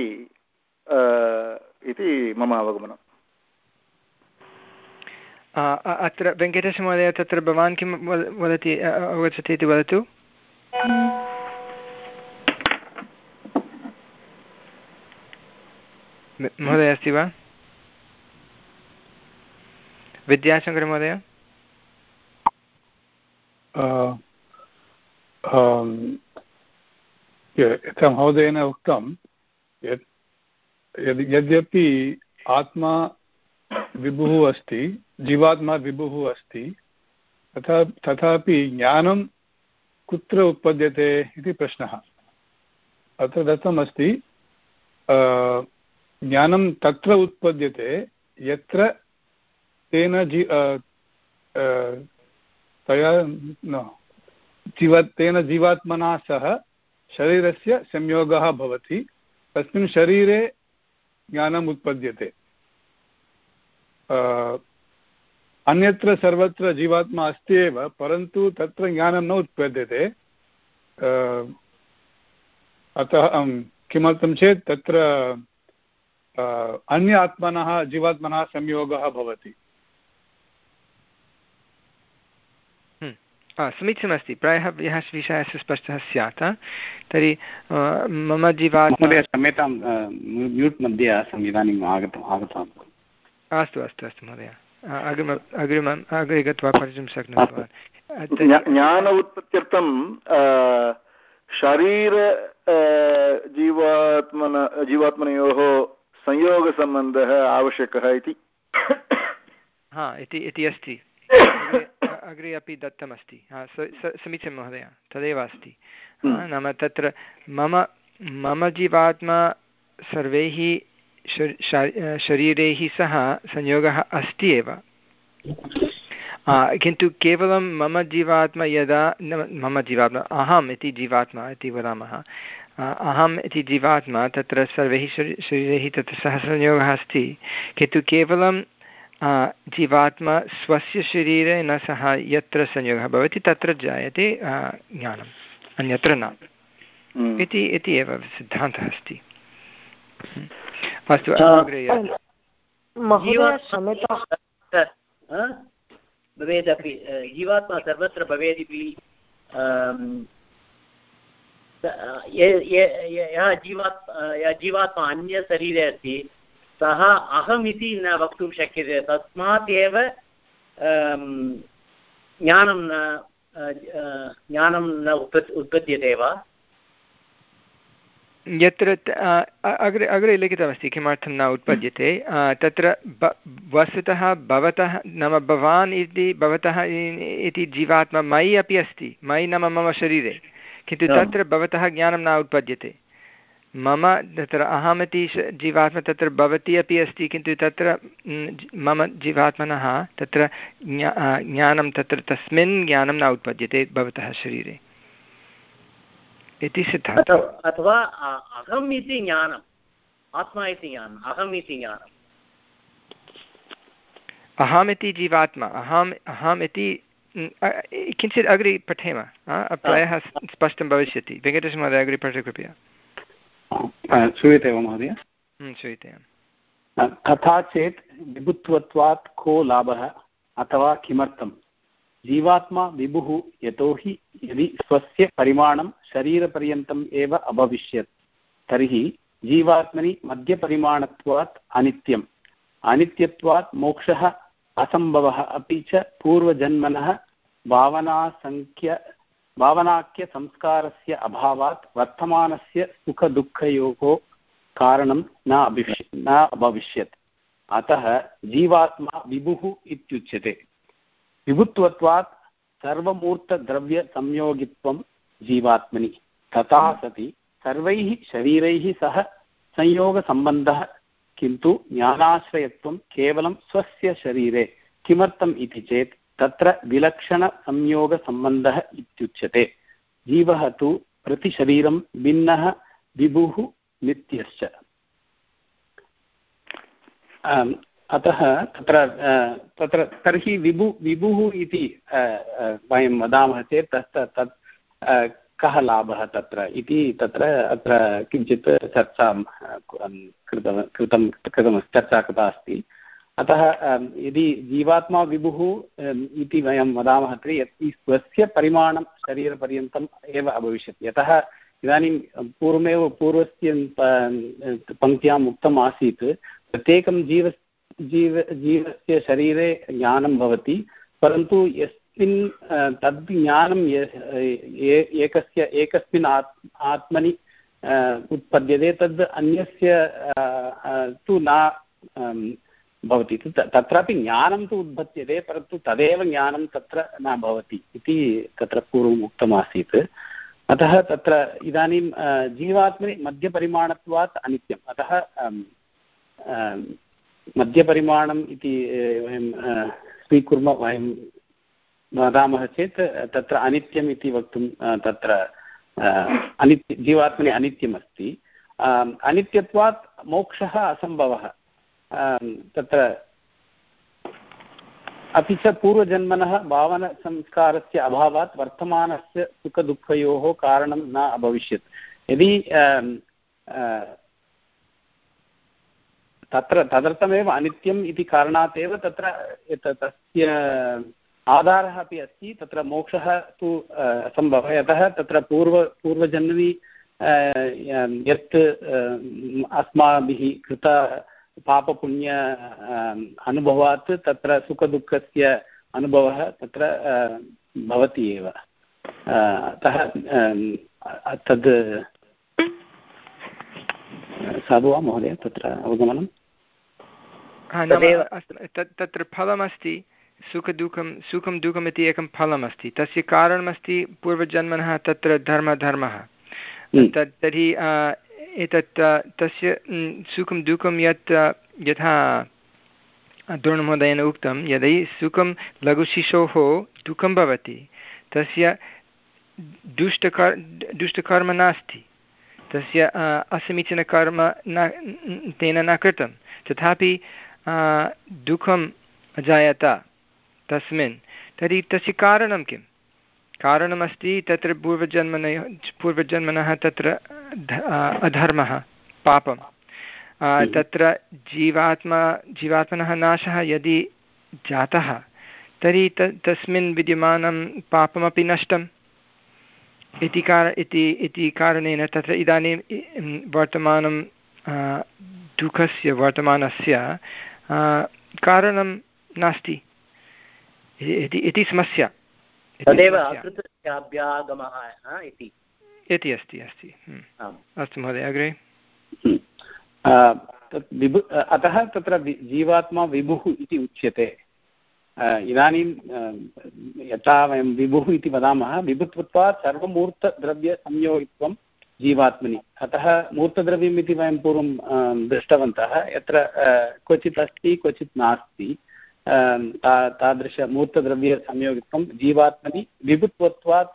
इति मम अवगमनम्। अत्र वेङ्कटेशमहोदय, तत्र भवान् किं वदति अवगच्छति इति वदतु। महोदय अस्ति वा? विद्याशङ्करमहोदय? यथा महोदयेन उक्तं यत् यद्यपि आत्मा विभुः अस्ति, जीवात्मा विभुः अस्ति, तथा तथापि ज्ञानं कुत्र उत्पद्यते इति प्रश्नः। अत्र दत्तमस्ति ज्ञानं तत्र उत्पद्यते यत्र तेन जी तया न जीव तेन जीवात्मना सह शरीरस्य संयोगः भवति, तस्मिन् शरीरे ज्ञानम् उत्पद्यते। अन्यत्र सर्वत्र जीवात्मा अस्ति एव, परन्तु तत्र ज्ञानं न उत्पद्यते। अतः किमर्थं चेत् तत्र अन्य आत्मनः जीवात्मनः संयोगः भवति। समीचीनमस्ति। प्रायः यः विषयः स्पष्टः स्यात्। तर्हि मम जीवात्मा क्षम्यतां, म्यूट् मध्ये आसम्, इदानीम् आगतम् आगतवान्। अस्तु अस्तु अस्तु महोदय, अग्रिम अग्रिमम् अग्रे गत्वा पठितुं शक्नोति। ज्ञान उत्पत्त्यर्थं शरीर जीवात्मन जीवात्मनयोः संयोगसम्बन्धः आवश्यकः इति हा इति अस्ति। अग्रे अपि दत्तमस्ति। समीचीनं महोदय, तदेव अस्ति। नाम तत्र मम मम जीवात्मा सर्वैः शरीरैः सह संयोगः अस्ति एव, किन्तु केवलं मम जीवात्मा यदा मम जीवात्मा अहम् इति जीवात्मा इति वदामः, अहम् इति जीवात्मा तत्र सर्वैः शरीरैः तत्र सह संयोगः अस्ति, किन्तु केवलं जीवात्मा स्वस्य शरीरे न सह यत्र संयोगः भवति तत्र जायते ज्ञानम्, अन्यत्र न इति इति एव सिद्धान्तः अस्ति। अस्तु अग्रे भवेदपि जीवात्मा सर्वत्र भवेदिपि यः जीवात्मा यः जीवात्मा अन्यशरीरे अस्ति सः अहमिति न वक्तुं शक्यते। तस्मात् एव ज्ञानं न ज्ञानं न उत्पत् उत्पद्यते वा? यत्र अग्रे अग्रे लिखितमस्ति किमर्थं न उत्पद्यते तत्र वस्तुतः भवतः नाम भवान् इति भवतः इति जीवात्मा मयि अपि अस्ति मयि नाम मम शरीरे किन्तु तत्र भवतः ज्ञानं न उत्पद्यते मम तत्र अहमिति जीवात्मा तत्र भवती अपि अस्ति किन्तु तत्र मम जीवात्मनः तत्र ज्ञानं तत्र तस्मिन् ज्ञानं न उत्पद्यते भवतः शरीरे इति सिद्धान्तः अथवा अहम् इति ज्ञानम् आत्मा इति ज्ञानम् अहम् इति ज्ञानम् अहमिति जीवात्मा अहम् अहम् इति किञ्चित् अग्रे पठेम प्रायः स्पष्टं भविष्यति वेङ्कटेशमहोदय अग्रे पठतु कृपया श्रूयते वा महोदय श्रूयते तथा चेत् विभुत्वत्वात् को लाभः अथवा किमर्थं जीवात्मा विभुः यतोहि यदि स्वस्य परिमाणं शरीरपर्यन्तम् एव अभविष्यत् तर्हि जीवात्मनि मध्यपरिमाणत्वात् अनित्यम् अनित्यत्वात् मोक्षः असम्भवः अपि च पूर्वजन्मनः भावनासङ्ख्य भावनाख्यसंस्कारस्य अभावात् वर्तमानस्य सुखदुःखयोः कारणं न अभिष्य न अभविष्यत् अतः जीवात्मा विभुः इत्युच्यते विभुत्वत्वात् सर्वमूर्तद्रव्यसंयोगित्वं जीवात्मनि तथा सति सर्वैः शरीरैः सह संयोगसम्बन्धः किन्तु ज्ञानाश्रयत्वं केवलं स्वस्य शरीरे किमर्थम् इति चेत् तत्र विलक्षणसंयोगसम्बन्धः इत्युच्यते जीवः तु प्रतिशरीरं भिन्नः विभुः नित्यश्च अतः तत्र तत्र तर्हि विभु विभुः इति वयं वदामः चेत् तत् तत् कः लाभः तत्र इति तत्र अत्र किञ्चित् चर्चां कृतं कृतं कृतमस्ति चर्चा कृता अस्ति अतः यदि जीवात्मा विभुः इति वयं वदामः तर्हि यत् स्वस्य परिमाणं शरीरपर्यन्तम् एव अभविष्यत् यतः इदानीं पूर्वमेव पूर्वस्य पङ्क्त्याम् उक्तम् आसीत् प्रत्येकं जीव जीव जीवस्य शरीरे ज्ञानं भवति परन्तु यस्मिन् तद् ज्ञानं एकस्य एकस्मिन् आत्मनि उत्पद्यते तद् अन्यस्य तु न भवति तत्रापि ज्ञानं तु उद्भद्यते परन्तु तदेव ज्ञानं तत्र न भवति इति तत्र पूर्वम् उक्तमासीत् अतः तत्र इदानीं जीवात्मनि मध्यपरिमाणत्वात् अनित्यम् अतः मध्यपरिमाणम् इति वयं स्वीकुर्मः वयं वदामः चेत् तत्र अनित्यम् इति वक्तुं तत्र अनित्य जीवात्मनि अनित्यमस्ति अनित्यत्वात् मोक्षः असम्भवः तत्र अपि च पूर्वजन्मनः भावनसंस्कारस्य अभावात् वर्तमानस्य सुखदुःखयोः कारणं न अभविष्यत् यदि तत्र तदर्थमेव अनित्यम् इति कारणात् एव तत्र तस्य आधारः अपि अस्ति तत्र मोक्षः तु असम्भवः यतः तत्र पूर्व पूर्वजन्मनि यत् अस्माभिः कृत पापपुण्य अनुभवात् तत्र सुखदुःखस्य अनुभवः तत्र भवति एव अतः तद् साधु वा महोदय तत्र अवगमनं तत्र फलमस्ति सुखदुःखं सुखं दुःखम् इति एकं फलमस्ति तस्य कारणमस्ति पूर्वजन्मनः तत्र धर्मधर्मः तर्हि एतत् तस्य सुखं दुःखं यत् यथा द्रोणमहोदयेन उक्तं यदि सुखं लघुशिशोः दुःखं भवति तस्य दुष्टकर् दुष्टकर्म नास्ति तस्य असमीचीनकर्म न तेन न कृतं तथापि दुःखम् अजायत तस्मिन् तर्हि तस्य कारणं किं कारणमस्ति तत्र पूर्वजन्मनः पूर्वजन्मनः तत्र अधर्मः पापं तत्र जीवात्मा जीवात्मनः नाशः यदि जातः तर्हि त तस्मिन् विद्यमानं पापमपि नष्टम् इति कार इति इति कारणेन तत्र इदानीं वर्तमानं दुःखस्य वर्तमानस्य कारणं नास्ति इति समस्या तदेव अकृतस्याभ्यागमः इति इति अस्ति अस्ति अस्तु महोदय अग्रे विभु अतः तत्र जीवात्मा विभुः इति उच्यते। इदानीं यथा वयं विभुः इति वदामः विभुत्वात् सर्वमूर्तद्रव्यसंयोगित्वं जीवात्मनि। अतः मूर्तद्रव्यम् इति वयं पूर्वं दृष्टवन्तः यत्र क्वचित् अस्ति क्वचित् नास्ति तादृशमूर्तद्रव्यसंयोगित्वं जीवात्मनि विभुत्वात्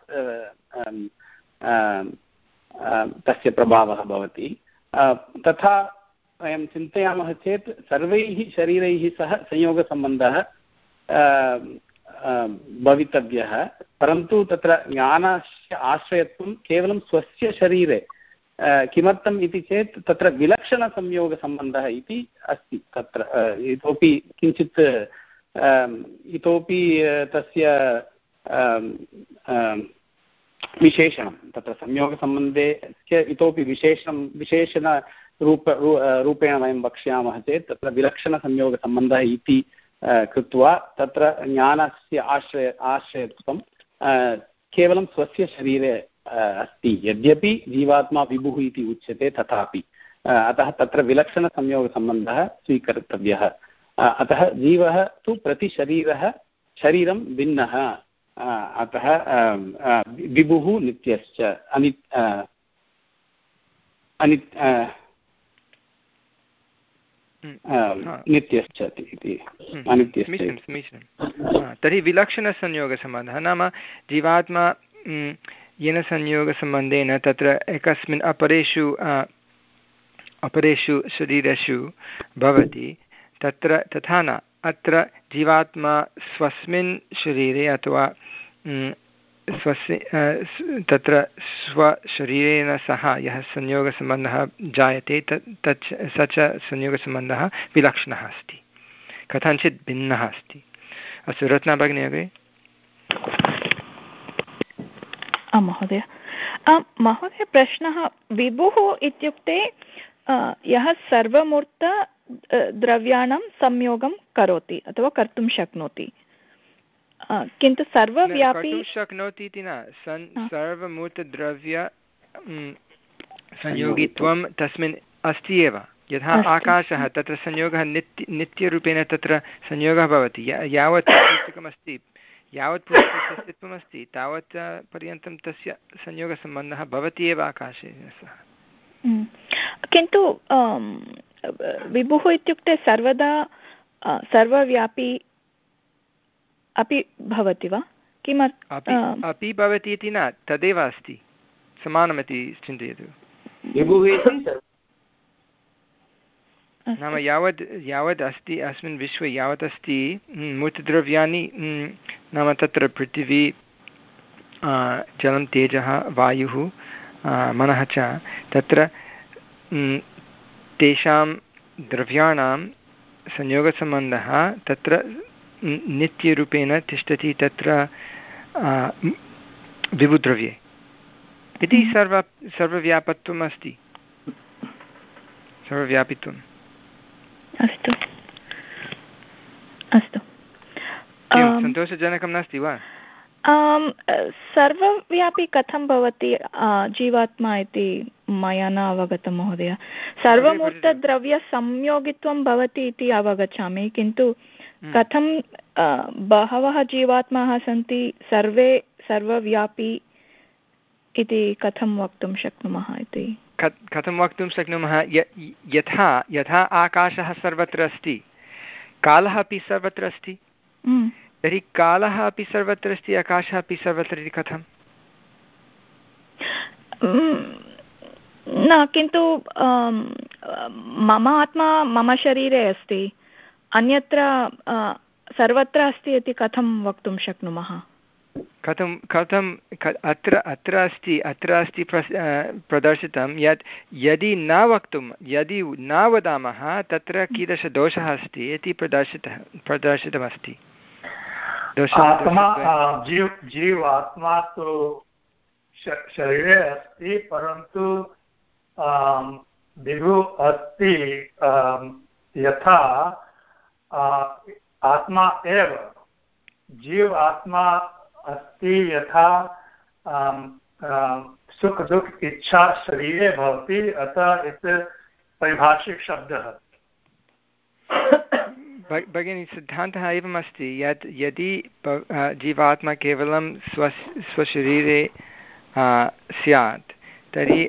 तस्य प्रभावः भवति। तथा वयं चिन्तयामः चेत् सर्वैः शरीरैः सह संयोगसम्बन्धः भवितव्यः, परन्तु तत्र ज्ञानस्य आश्रयत्वं केवलं स्वस्य शरीरे। किमर्थम् इति चेत् तत्र विलक्षणसंयोगसम्बन्धः इति अस्ति। तत्र इतोपि किञ्चित् इतोपि तस्य विशेषणं तत्र संयोगसम्बन्धे इतोपि विशेषणं विशेषणरूप रूपेण वयं वक्ष्यामः चेत् तत्र विलक्षणसंयोगसम्बन्धः इति कृत्वा तत्र ज्ञानस्य आश्रय आश्रयत्वं केवलं स्वस्य शरीरे अस्ति, यद्यपि जीवात्मा विभुः इति उच्यते तथापि। अतः तत्र विलक्षणसंयोगसम्बन्धः स्वीकर्तव्यः। अतः जीवः तु प्रतिशरीरः शरीरं भिन्नः। अतः विभुः नित्यश्च अनि अनि नित्यश्च इति समीचीनं। तर्हि विलक्षणसंयोगसम्बन्धः नाम जीवात्मा येन संयोगसम्बन्धेन तत्र एकस्मिन् अपरेषु अपरेषु शरीरेषु भवति तत्र तथा न। अत्र जीवात्मा स्वस्मिन् शरीरे अथवा स्वस्य तत्र स्वशरीरेण सह यः संयोगसम्बन्धः जायते तत् तच् स च संयोगसम्बन्धः विलक्षणः अस्ति, कथञ्चित् भिन्नः अस्ति। अस्तु रत्ना भगिनी अग्रे। महोदय महोदय प्रश्नः विभुः इत्युक्ते यः सर्वमूर्त द्रव्याणां संयोगं करोति अथवा कर्तुं शक्नोति, किन्तु सर्वव्यापी शक्नोति इति न, सर्वमूर्तद्रव्य संयोगित्वं तस्मिन् अस्ति एव। यथा आकाशः तत्र संयोगः नित्य नित्यरूपेण तत्र संयोगः भवति। यावत् पुस्तकमस्ति यावत् पुस्तकस्य अस्तित्वमस्ति तावत् पर्यन्तं तस्य संयोगसम्बन्धः भवति एव आकाशेन सह। किन्तु विभुः इत्युक्ते सर्वदा सर्वव्यापी अपि भवति वा? किमर्थम् अपि भवति इति न, तदेव अस्ति, समानमिति चिन्तयतु। नाम यावत् यावत् अस्ति अस्मिन् विश्वे यावत् अस्ति मूर्तिद्रव्याणि नाम तत्र पृथिवी जलं तेजः वायुः मनः च तत्र तेषां द्रव्याणां संयोगसम्बन्धः तत्र नित्यरूपेण तिष्ठति तत्र विभुद्रव्ये इति सर्व सर्वव्यापत्वम् अस्ति, सर्वव्यापित्वम्। अस्तु अस्तु सन्तोषजनकं नास्ति वा? सर्वव्यापी कथं भवति जीवात्मा इति मया न अवगतं महोदय। सर्वमूर्तद्रव्यसंयोगित्वं भवति इति अवगच्छामि, किन्तु कथं बहवः जीवात्माः सन्ति सर्वे सर्वव्यापी इति कथं वक्तुं शक्नुमः इति? कथं वक्तुं शक्नुमः? यथा यथा आकाशः सर्वत्र अस्ति, कालः अपि सर्वत्र अस्ति, तर्हि कालः अपि सर्वत्र अस्ति, आकाशः अपि सर्वत्र इति कथं? न, किन्तु मम आत्मा मम शरीरे अस्ति, अन्यत्र सर्वत्र अस्ति इति कथं वक्तुं शक्नुमः? कथं कथं अत्र अत्र अस्ति अत्र अस्ति प्रदर्शितं यत् यदि न वक्तुं यदि न वदामः तत्र कीदृशदोषः अस्ति इति प्रदर्शितः प्रदर्शितमस्ति। आत्मा जीव जीव आत्मा तु शरीरे अस्ति, परन्तु विभुः अस्ति यथा आत्मा एव। जीव आत्मा अस्ति यथा सुख दुख इच्छा शरीरे भवति, अतः इति परिभाषिकशब्दः। भगिनी, सिद्धान्तः एवम् अस्ति यत् यदि जीवात्मा केवलं स्व स्वशरीरे स्यात् तर्हि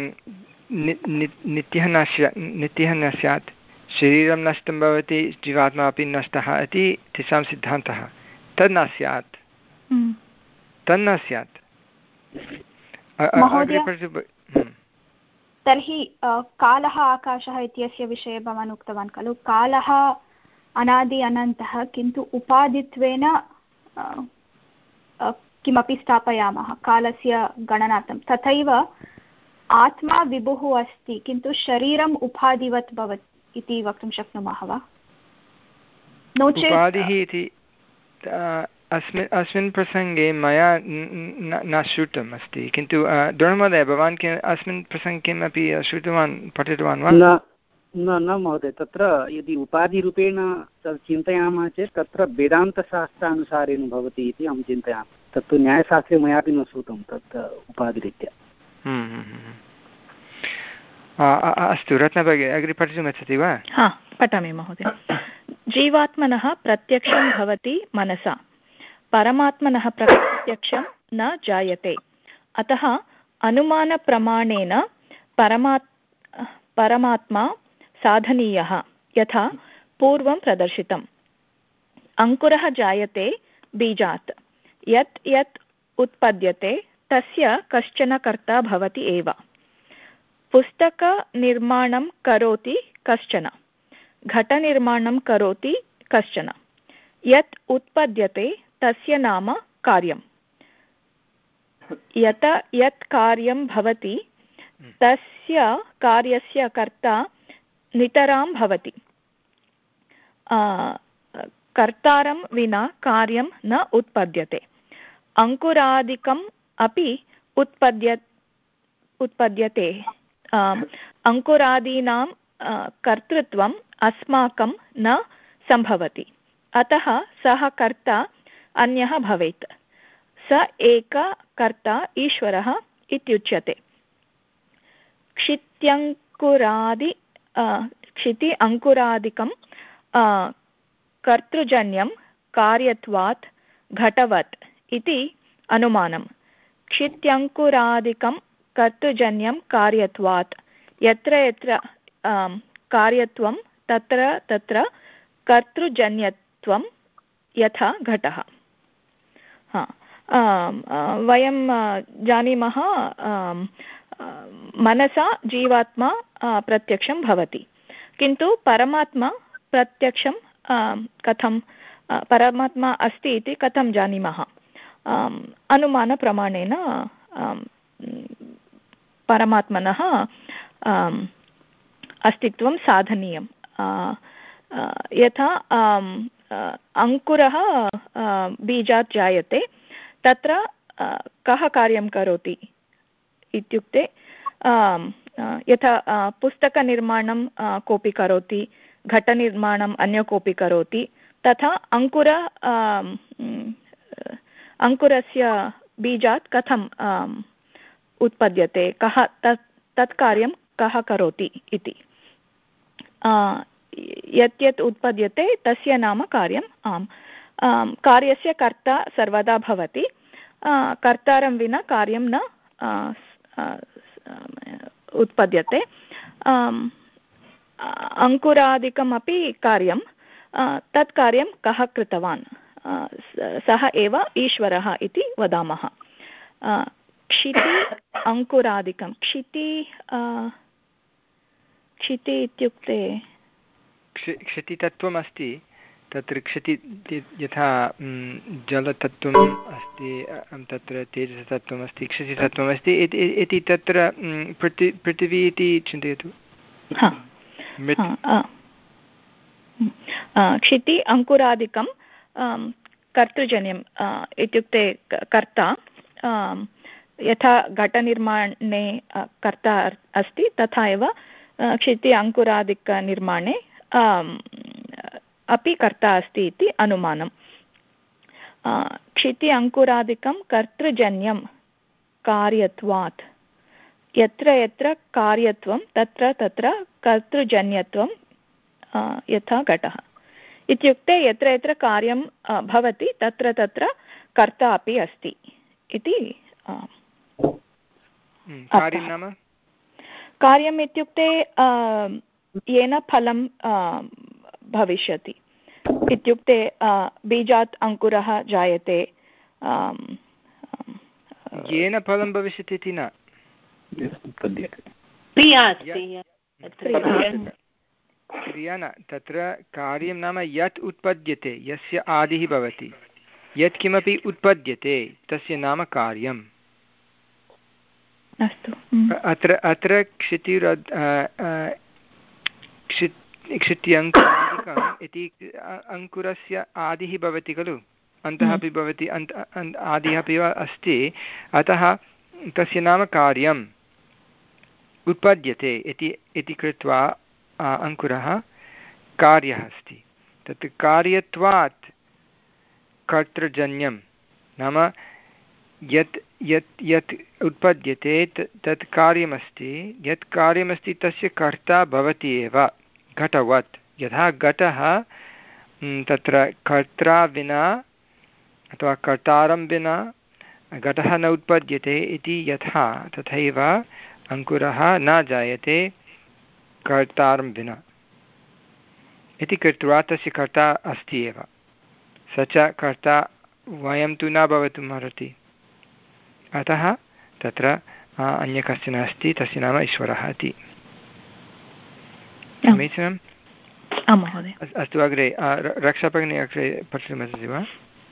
नित्यः न स्यात् नित्यः न स्यात् शरीरं नष्टं भवति, जीवात्मा अपि नष्टः इति तेषां सिद्धान्तः। तद् न स्यात्, तन्न स्यात्। तर्हि कालः आकाशः इत्यस्य विषये भवान् उक्तवान् खलु, कालः अनादि अनन्तः, किन्तु उपाधित्वेन किमपि स्थापयामः कालस्य गणनार्थं, तथैव आत्मा विभुः अस्ति किन्तु शरीरम् उपाधिवत् भवति इति वक्तुं शक्नुमः वा? नो चेत् उपाधिः इति अस्मिन् अस्मिन् प्रसङ्गे मया न श्रुतम् अस्ति, किन्तु द्रोणमहोदय, भवान् किम् अस्मिन् प्रसङ्गे किमपि श्रुतवान्, पठितवान् वा? न न महोदय, तत्र यदि उपाधिरूपेण तत् चिन्तयामः चेत् तत्र वेदान्तशास्त्रानुसारेण भवति इति अहं चिन्तयामि। तत्तु न्यायशास्त्रे मयापि न श्रुतं तत् उपाधिरीत्या। अस्तु, रत्नभगिनी अग्रे पठितुमिच्छति वा? हा, पठामि महोदय। जीवात्मनः प्रत्यक्षं भवति मनसा, परमात्मनः प्रत्यक्षं न जायते, अतः अनुमानप्रमाणेन परमात् परमात्मा साधनीयः, यथा पूर्वं प्रदर्शितम्। अङ्कुरः जायते बीजात्, यत् यत् उत्पद्यते तस्य कश्चन कर्ता भवति एव। पुस्तकनिर्माणं करोति कश्चन, घटनिर्माणं करोति कश्चन, यत् उत्पद्यते तस्य नाम कार्यम्। यत यत् कार्यं भवति तस्य कार्यस्य कर्ता नितरां भवति। कर्तारं विना कार्यं न उत्पद्यते। अङ्कुरादिकम् अपि उत्पद्य उत्पद्यते। अङ्कुरादीनां कर्तृत्वम् अस्माकं न सम्भवति, अतः सः कर्ता अन्यः भवेत्। स एक कर्ता ईश्वरः इत्युच्यते। क्षित्यङ्कुरादि क्षिति अङ्कुरादिकं कर्तृजन्यं कार्यत्वात् घटवत् इति अनुमानम्। क्षित्यङ्कुरादिकं कर्तृजन्यं कार्यत्वात्, यत्र यत्र कार्यत्वं तत्र तत्र कर्तृजन्यत्वं, यथा घटः। हा, वयं जानीमः मनसा जीवात्मा प्रत्यक्षं भवति, किन्तु परमात्मा प्रत्यक्षं कथं परमात्मा अस्ति इति कथं जानीमः? अनुमानप्रमाणेन परमात्मनः अस्तित्वं साधनीयं। यथा अङ्कुरः बीजात् जायते, तत्र कः कार्यं करोति इत्युक्ते यथा पुस्तकनिर्माणं कोऽपि करोति, घटनिर्माणम् अन्य कोऽपि करोति, तथा अङ्कुर अङ्कुरस्य बीजात् कथं उत्पद्यते, कः तत् तत् कार्यं कः करोति इति। यत् यत् उत्पद्यते तस्य नाम कार्यम्। आम्, कार्यस्य कर्ता सर्वदा भवति, कर्तारं विना कार्यं न उत्पद्यते। अङ्कुरादिकमपि कार्यं, तत् कार्यं कः कृतवान्? सः एव ईश्वरः इति वदामः। क्षिति अङ्कुरादिकं, क्षिति क्षिति इत्युक्ते क्षितितत्त्वम् अस्ति तत्र। क्षिति यथा जलतत्त्वम् अस्ति, तत्र तेजसतत्त्वम् अस्ति, क्षितितत्त्वम् अस्ति इति तत्र पृथि पृथिवी इति चिन्तयतु। क्षिति अङ्कुरादिकं कर्तृजन्यम् इत्युक्ते कर्ता। यथा घटनिर्माणे कर्ता अस्ति, तथा एव क्षिति अङ्कुरादिकनिर्माणे अपि कर्ता अस्ति इति अनुमानम्। क्षिति अङ्कुरादिकं कर्तृजन्यं कार्यत्वात् यत्र यत्र कार्यत्वं तत्र तत्र कर्तृजन्यत्वं यथा घटः इत्युक्ते यत्र यत्र कार्यं भवति तत्र तत्र कर्ता अपि अस्ति इति कार्यम् इत्युक्ते येन फलं भविष्यति इत्युक्ते बीजात् अङ्कुरः जायते येन फलं भविष्यति इति न क्रिया न तत्र कार्यं नाम यत् उत्पद्यते यस्य आदिः भवति यत् किमपि उत्पद्यते तस्य नाम कार्यम् अस्तु अत्र अत्र क्षितिर् क्षित्यङ्कुरादिकम् इति अङ्कुरस्य आदिः भवति खलु अन्तः अपि भवति अन्त आदिः अपि अस्ति अतः तस्य नाम कार्यम् उत्पद्यते इति इति कृत्वा अङ्कुरः कार्यः अस्ति तत् कार्यत्वात् कर्तृजन्यं नाम यत् यत् यत् उत्पद्यते तत् कार्यमस्ति यत् कार्यमस्ति तस्य कर्ता भवति एव घटवत् यथा घटः तत्र कर्त्रा विना अथवा कर्तारं विना घटः न उत्पद्यते इति यथा तथैव अङ्कुरः न जायते कर्तारं विना इति कृत्वा तस्य कर्ता अस्ति एव स च कर्ता वयं तु न भवितुम् अर्हति अतः तत्र अन्य कश्चन अस्ति तस्य नाम ईश्वरः इति समीचीनम् आं महोदय अस्तु अग्रे रक्षाभगिनी अग्रे पठितुमस्ति वा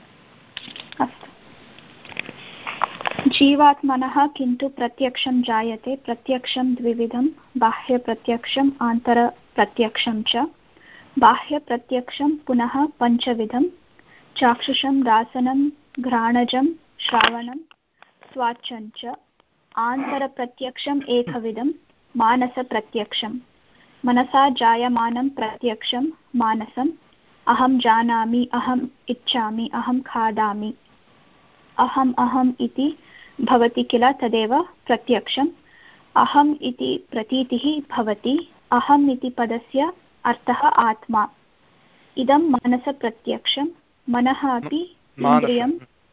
जीवात्मनः किन्तु प्रत्यक्षं जायते प्रत्यक्षं द्विविधं बाह्यप्रत्यक्षम् आन्तरप्रत्यक्षं च बाह्यप्रत्यक्षं पुनः पञ्चविधं चाक्षुषं रासनं घ्राणजं श्रावणं स्वाच्छं च आन्तरप्रत्यक्षम् एकविधं मानसप्रत्यक्षं मनसा जायमानं प्रत्यक्षं मानसम् अहं जानामि अहम् इच्छामि अहं खादामि अहम् अहम् इति भवति किल तदेव प्रत्यक्षम् अहम् इति प्रतीतिः भवति अहम् इति पदस्य अर्थः आत्मा इदं मानसप्रत्यक्षं मनः अपि इन्द्रियं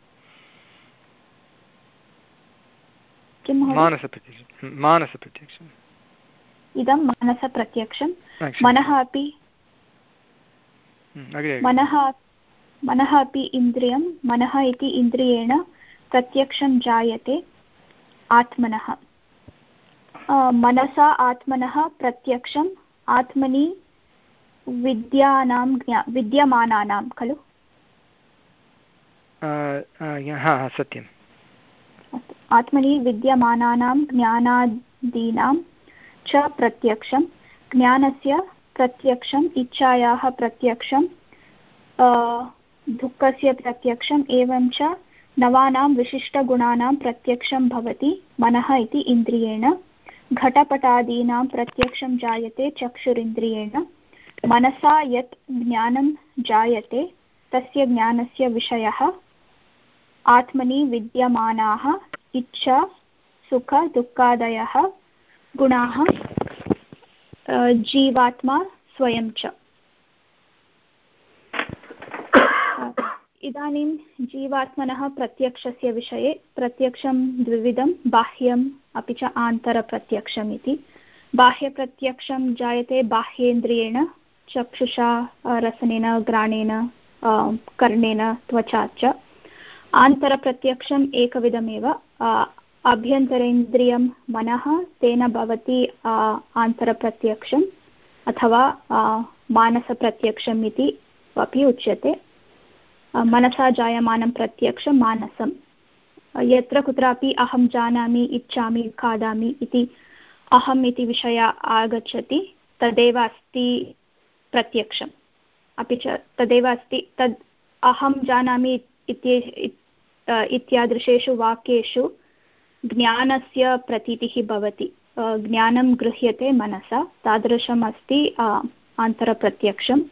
किं मानसप्रत्यक्षम् इदं मानसप्रत्यक्षं मनः अपि मनः मनः अपि इन्द्रियं मनः इति इन्द्रियेण प्रत्यक्षं जायते आत्मनः मनसा आत्मनः प्रत्यक्षम् आत्मनि विद्यानां ज्ञा विद्यमानानां खलु सत्यम् आत्मनि विद्यमानानां ज्ञानादीनां च प्रत्यक्षं ज्ञानस्य प्रत्यक्षम् इच्छायाः प्रत्यक्षं दुःखस्य प्रत्यक्षम् एवं च नवानां विशिष्टगुणानां प्रत्यक्षं भवति मनः इति इन्द्रियेण घटपटादीनां प्रत्यक्षं जायते चक्षुरिन्द्रियेण मनसा यत् ज्ञानं जायते तस्य ज्ञानस्य विषयः आत्मनि विद्यमानाः इच्छा सुख दुःखादयः गुणाः जीवात्मा स्वयं च इदानीं जीवात्मनः प्रत्यक्षस्य विषये प्रत्यक्षं द्विविधं बाह्यम् अपि च आन्तरप्रत्यक्षम् इति बाह्यप्रत्यक्षं जायते बाह्येन्द्रियेण चक्षुषा रसनेन घ्राणेन कर्णेन त्वचा च आन्तरप्रत्यक्षम् एकविधमेव आभ्यन्तरेन्द्रियं मनः तेन भवति आन्तरप्रत्यक्षम् अथवा मानसप्रत्यक्षम् इति अपि उच्यते मनसा जायमानं प्रत्यक्षं मानसं यत्र कुत्रापि अहं जानामि इच्छामि खादामि इति अहम् इति विषयः आगच्छति तदेव अस्ति प्रत्यक्षम् अपि च तदेव अस्ति तद् अहं जानामि इत्यादृशेषु वाक्येषु ज्ञानस्य प्रतीतिः भवति ज्ञानं गृह्यते मनसा तादृशम् अस्ति आन्तरप्रत्यक्षम्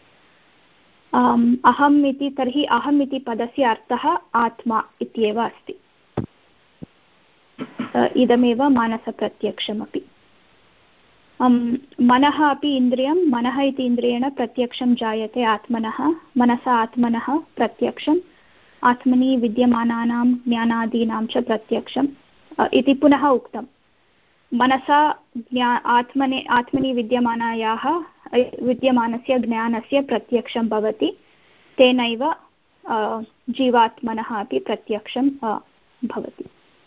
अहम् इति तर्हि अहम् इति पदस्य अर्थः आत्मा इत्येव अस्ति इदमेव मानसप्रत्यक्षमपि। मनः अपि इन्द्रियं, मनः इति इन्द्रियेण प्रत्यक्षं जायते आत्मनः, मनसा आत्मनः प्रत्यक्षम्, आत्मनि विद्यमानानां ज्ञानादीनां च प्रत्यक्षम् इति पुनः उक्तं। मनसा ज्ञा आत्मने आत्मनि विद्यमानायाः विद्यमानस्य ज्ञानस्य प्रत्यक्षं भवति, तेनैव जीवात्मनः अपि प्रत्यक्षं भवति।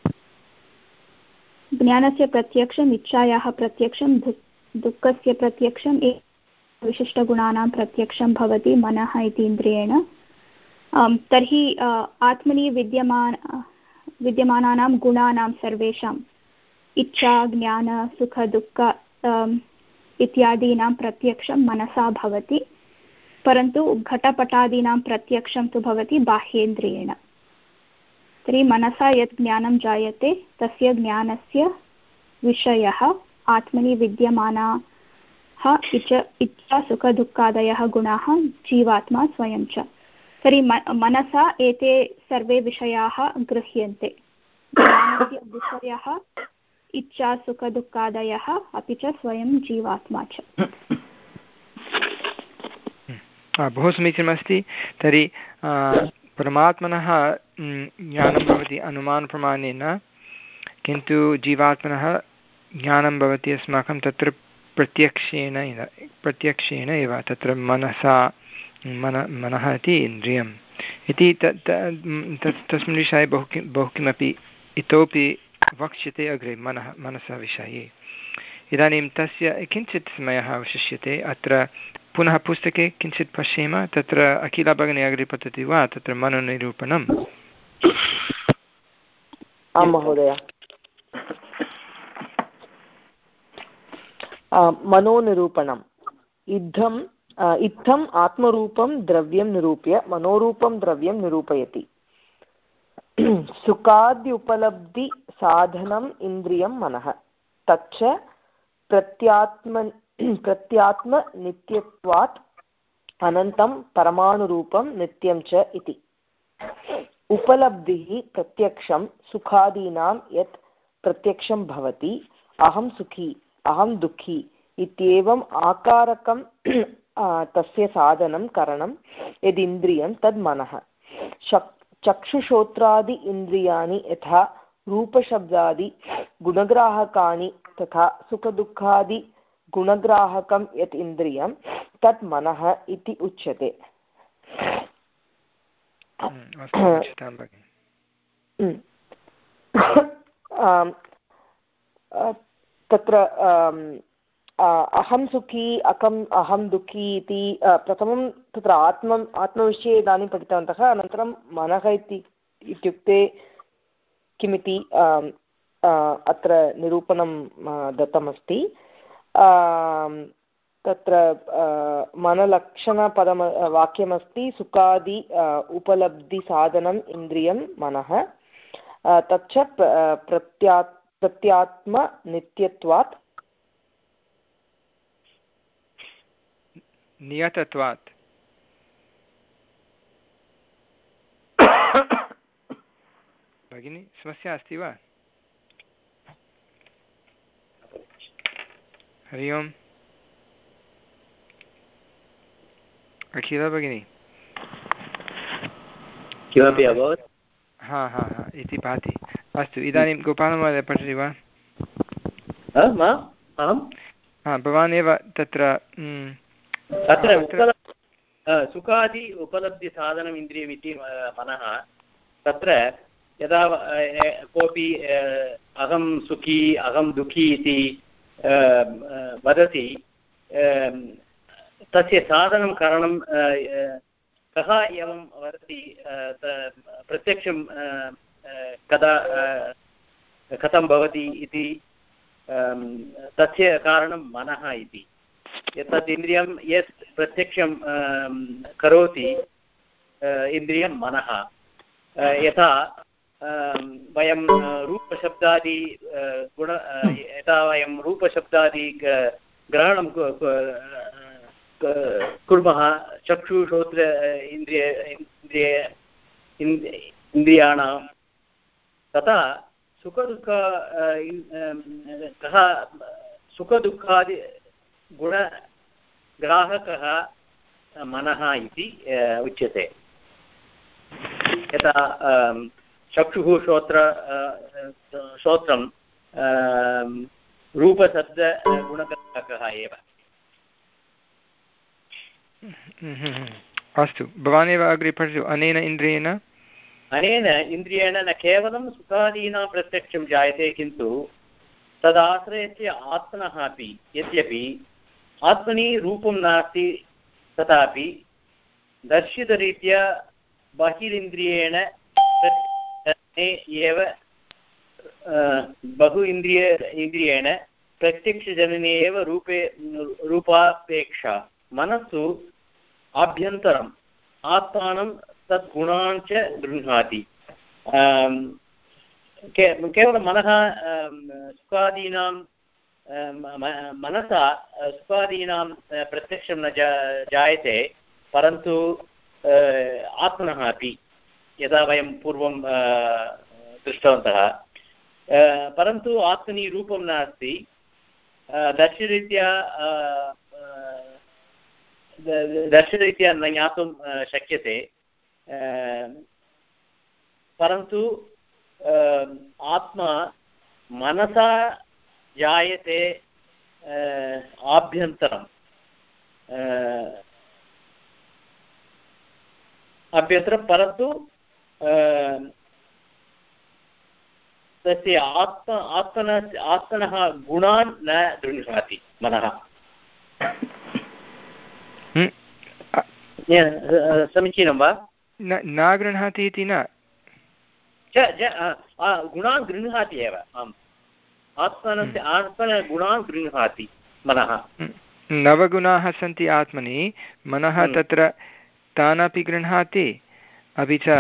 ज्ञानस्य प्रत्यक्षम्, इच्छायाः प्रत्यक्षं, दुःखस्य प्रत्यक्षं, विशिष्टगुणानां प्रत्यक्षं भवति मनः इति इन्द्रियेण। तर्हि आत्मनि विद्यमान विद्यमानानां गुणानां सर्वेषाम् इच्छा, ज्ञान, सुख, दुःख इत्यादीनां प्रत्यक्षं मनसा भवति, परन्तु घटपटादीनां प्रत्यक्षं तु भवति बाह्येन्द्रियेण। तर्हि मनसा यत् ज्ञानं जायते तस्य ज्ञानस्य विषयः आत्मनि विद्यमानाः इच्छा, सुख, दुःखादयः गुणाः, जीवात्मा स्वयं च। तर्हि मनसा एते सर्वे विषयाः गृह्यन्ते। ज्ञानस्य विषयः इच्छा, सुख, दुःखादयः, अपि च स्वयं जीवात्मा च। बहु समीचीनमस्ति। तर्हि परमात्मनः ज्ञानं भवति अनुमानप्रमाणेन, किन्तु जीवात्मनः ज्ञानं भवति अस्माकं तत्र प्रत्यक्षेण प्रत्यक्षेण एव, तत्र मनसा मन मनः इति इन्द्रियम् इति तस्मिन् विषये बहु किं बहु किमपि इतोपि वक्ष्यते अग्रे मनः मनसः विषये। इदानीं तस्य किञ्चित् समयः अवशिष्यते। अत्र पुनः पुस्तके किञ्चित् पश्येम। तत्र अखिला भगिनी अग्रे पतति वा तत्र मनोनिरूपणम्? आं महोदय। मनोनिरूपणम्। इद्धम् इत्थम् आत्मरूपं द्रव्यं निरूप्य मनोरूपं द्रव्यं निरूपयति। सुखाद्युपलब्धिसाधनम् इन्द्रियं मनः, तच्च प्रत्यात्म प्रत्यात्मनित्यत्वात् अनन्तं परमाणुरूपं नित्यं च इति। उपलब्धिः प्रत्यक्षं सुखादीनां यत् प्रत्यक्षं भवति, अहं सुखी अहं दुःखी इत्येवम् आकारकं तस्य साधनं करणं यदिन्द्रियं तद् मनः। चक्षुश्रोत्रादि इन्द्रियाणि यथा रूपशब्दादि गुणग्राहकाणि तथा सुखदुःखादि गुणग्राहकं यत् इन्द्रियं तत् मनः इति उच्यते। तत्र अहं सुखी अकम् अहं दुःखी इति प्रथमं तत्र आत्म आत्मविषये इदानीं पठितवन्तः। अनन्तरं मनः इति इत्युक्ते किमिति अत्र निरूपणं दत्तमस्ति। तत्र मनलक्षणपदं वाक्यमस्ति, सुखादि उपलब्धिसाधनम् इन्द्रियं मनः, तच्च प्रत्या प्रत्यात्मनित्यत्वात् नियतत्वात्। भगिनी समस्या अस्ति वा? हरि ओम् अखिला भगिनी, किमपि अभवत्? हा हा हा इति भाति। अस्तु, इदानीं गोपालमहोदय पठति वा? हा, भवान् एव तत्र तत्र सुखादि उपलब्धिसाधनम् इन्द्रियमिति मनः। तत्र यदा कोऽपि अहं सुखी अहं दुःखी इति वदति, तस्य साधनं कारणं कः एवं वदति, प्रत्यक्षं कदा कथं भवति इति तस्य कारणं मनः इति। तत् इन्द्रियं यत् प्रत्यक्षं करोति इन्द्रियं मनः। यथा वयं रूपशब्दादि गुण यथा वयं रूपशब्दादि ग्रहणं कुर्मः चक्षुश्रोत्र इन्द्रिय इन्द्रिय इन्द्रियाणां, तथा सुखदुःख कः सुखदुःखादि गुणग्राहकः मनः इति उच्यते। यथा चक्षुः श्रोत्र श्रोत्रं रूपशब्दगुणग्राहकः एव। अस्तु, भवानेव अग्रे पठतु। अनेन इन्द्रियेण अनेन इन्द्रियेण न केवलं सुखादीनां प्रत्यक्षं जायते किन्तु तदाश्रयस्य आत्मनः अपि, यद्यपि आत्मनि रूपं नास्ति तथापि दर्शितरीत्या बहिरिन्द्रियेण एव बहु इन्द्रिय इन्द्रियेण प्रत्यक्षजनने एव रूपे रूपापेक्षा मनस्सु आभ्यन्तरम् आत्मानं तद्गुणान् च गृह्णाति। केवलं मनः सुखादीनां मनसा सुखादीनां प्रत्यक्षं न जायते, परन्तु आत्मनः अपि, यदा वयं पूर्वं दृष्टवन्तः, परन्तु आत्मनि रूपं नास्ति। दर्शनरीत्या दर्शनरीत्या न ज्ञातुं शक्यते, परन्तु आत्मा मनसा जायते आभ्यन्तरम् अभ्यन्तरं, परन्तु तस्य आत्म आत्मनः आत्मनः गुणान् न गृह्णाति मनः। समीचीनं वा? न गृह्णाति इति न, गुणान् गृह्णाति एव। आम्, आत्मनस्य आत्मनः गुणान् गृह्णाति मनः। नवगुणाः सन्ति आत्मनि, मनः तत्र तानपि गृह्णाति, अपि च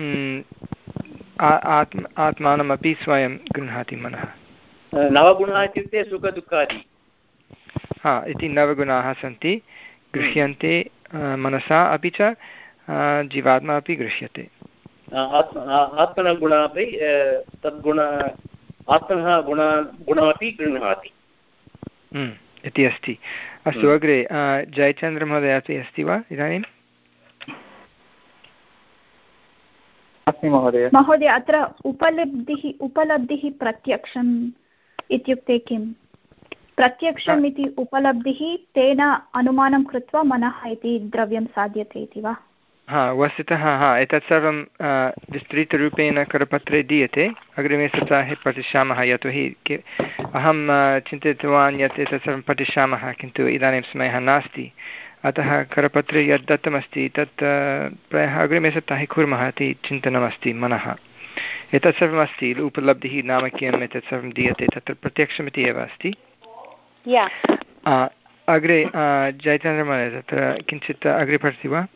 आत्म आत्मानमपि स्वयं गृह्णाति मनः। नवगुणाः इत्युक्ते सुखदुःखादि, हा इति नवगुणाः सन्ति, गृह्यन्ते मनसा, अपि च जीवात्मा अपि गृह्यते। आत्मनः गुणः अपि तद्गुण आत्मनः गुण गुणमपि गृह्णाति इति अस्ति। अस्तु, अग्रे जयचन्द्रमहोदय अपि अस्ति वा इदानीम्? अस्मि महोदय। महोदय, अत्र उपलब्धिः उपलब्धिः प्रत्यक्षम् इत्युक्ते किम्? प्रत्यक्षम् इति उपलब्धिः, तेन अनुमानं कृत्वा मनः इति द्रव्यं साध्यते इति वा? हा, वस्तुतः हा एतत् सर्वं विस्तृतरूपेण करपत्रे दीयते, अग्रिमे सप्ताहे पठिष्यामः। यतोहि अहं चिन्तितवान् यत् एतत् सर्वं पठिष्यामः, किन्तु इदानीं समयः नास्ति, अतः करपत्रे यद् दत्तमस्ति तत् प्रायः अग्रिमे सप्ताहे कुर्मः इति चिन्तनमस्ति मनः। एतत् सर्वमस्ति, उपलब्धिः नाम किम्, एतत् सर्वं दीयते, तत्र प्रत्यक्षमिति एव अस्ति। अग्रे जयचन्द्रमहोदय, तत्र किञ्चित् अग्रे पठति वा?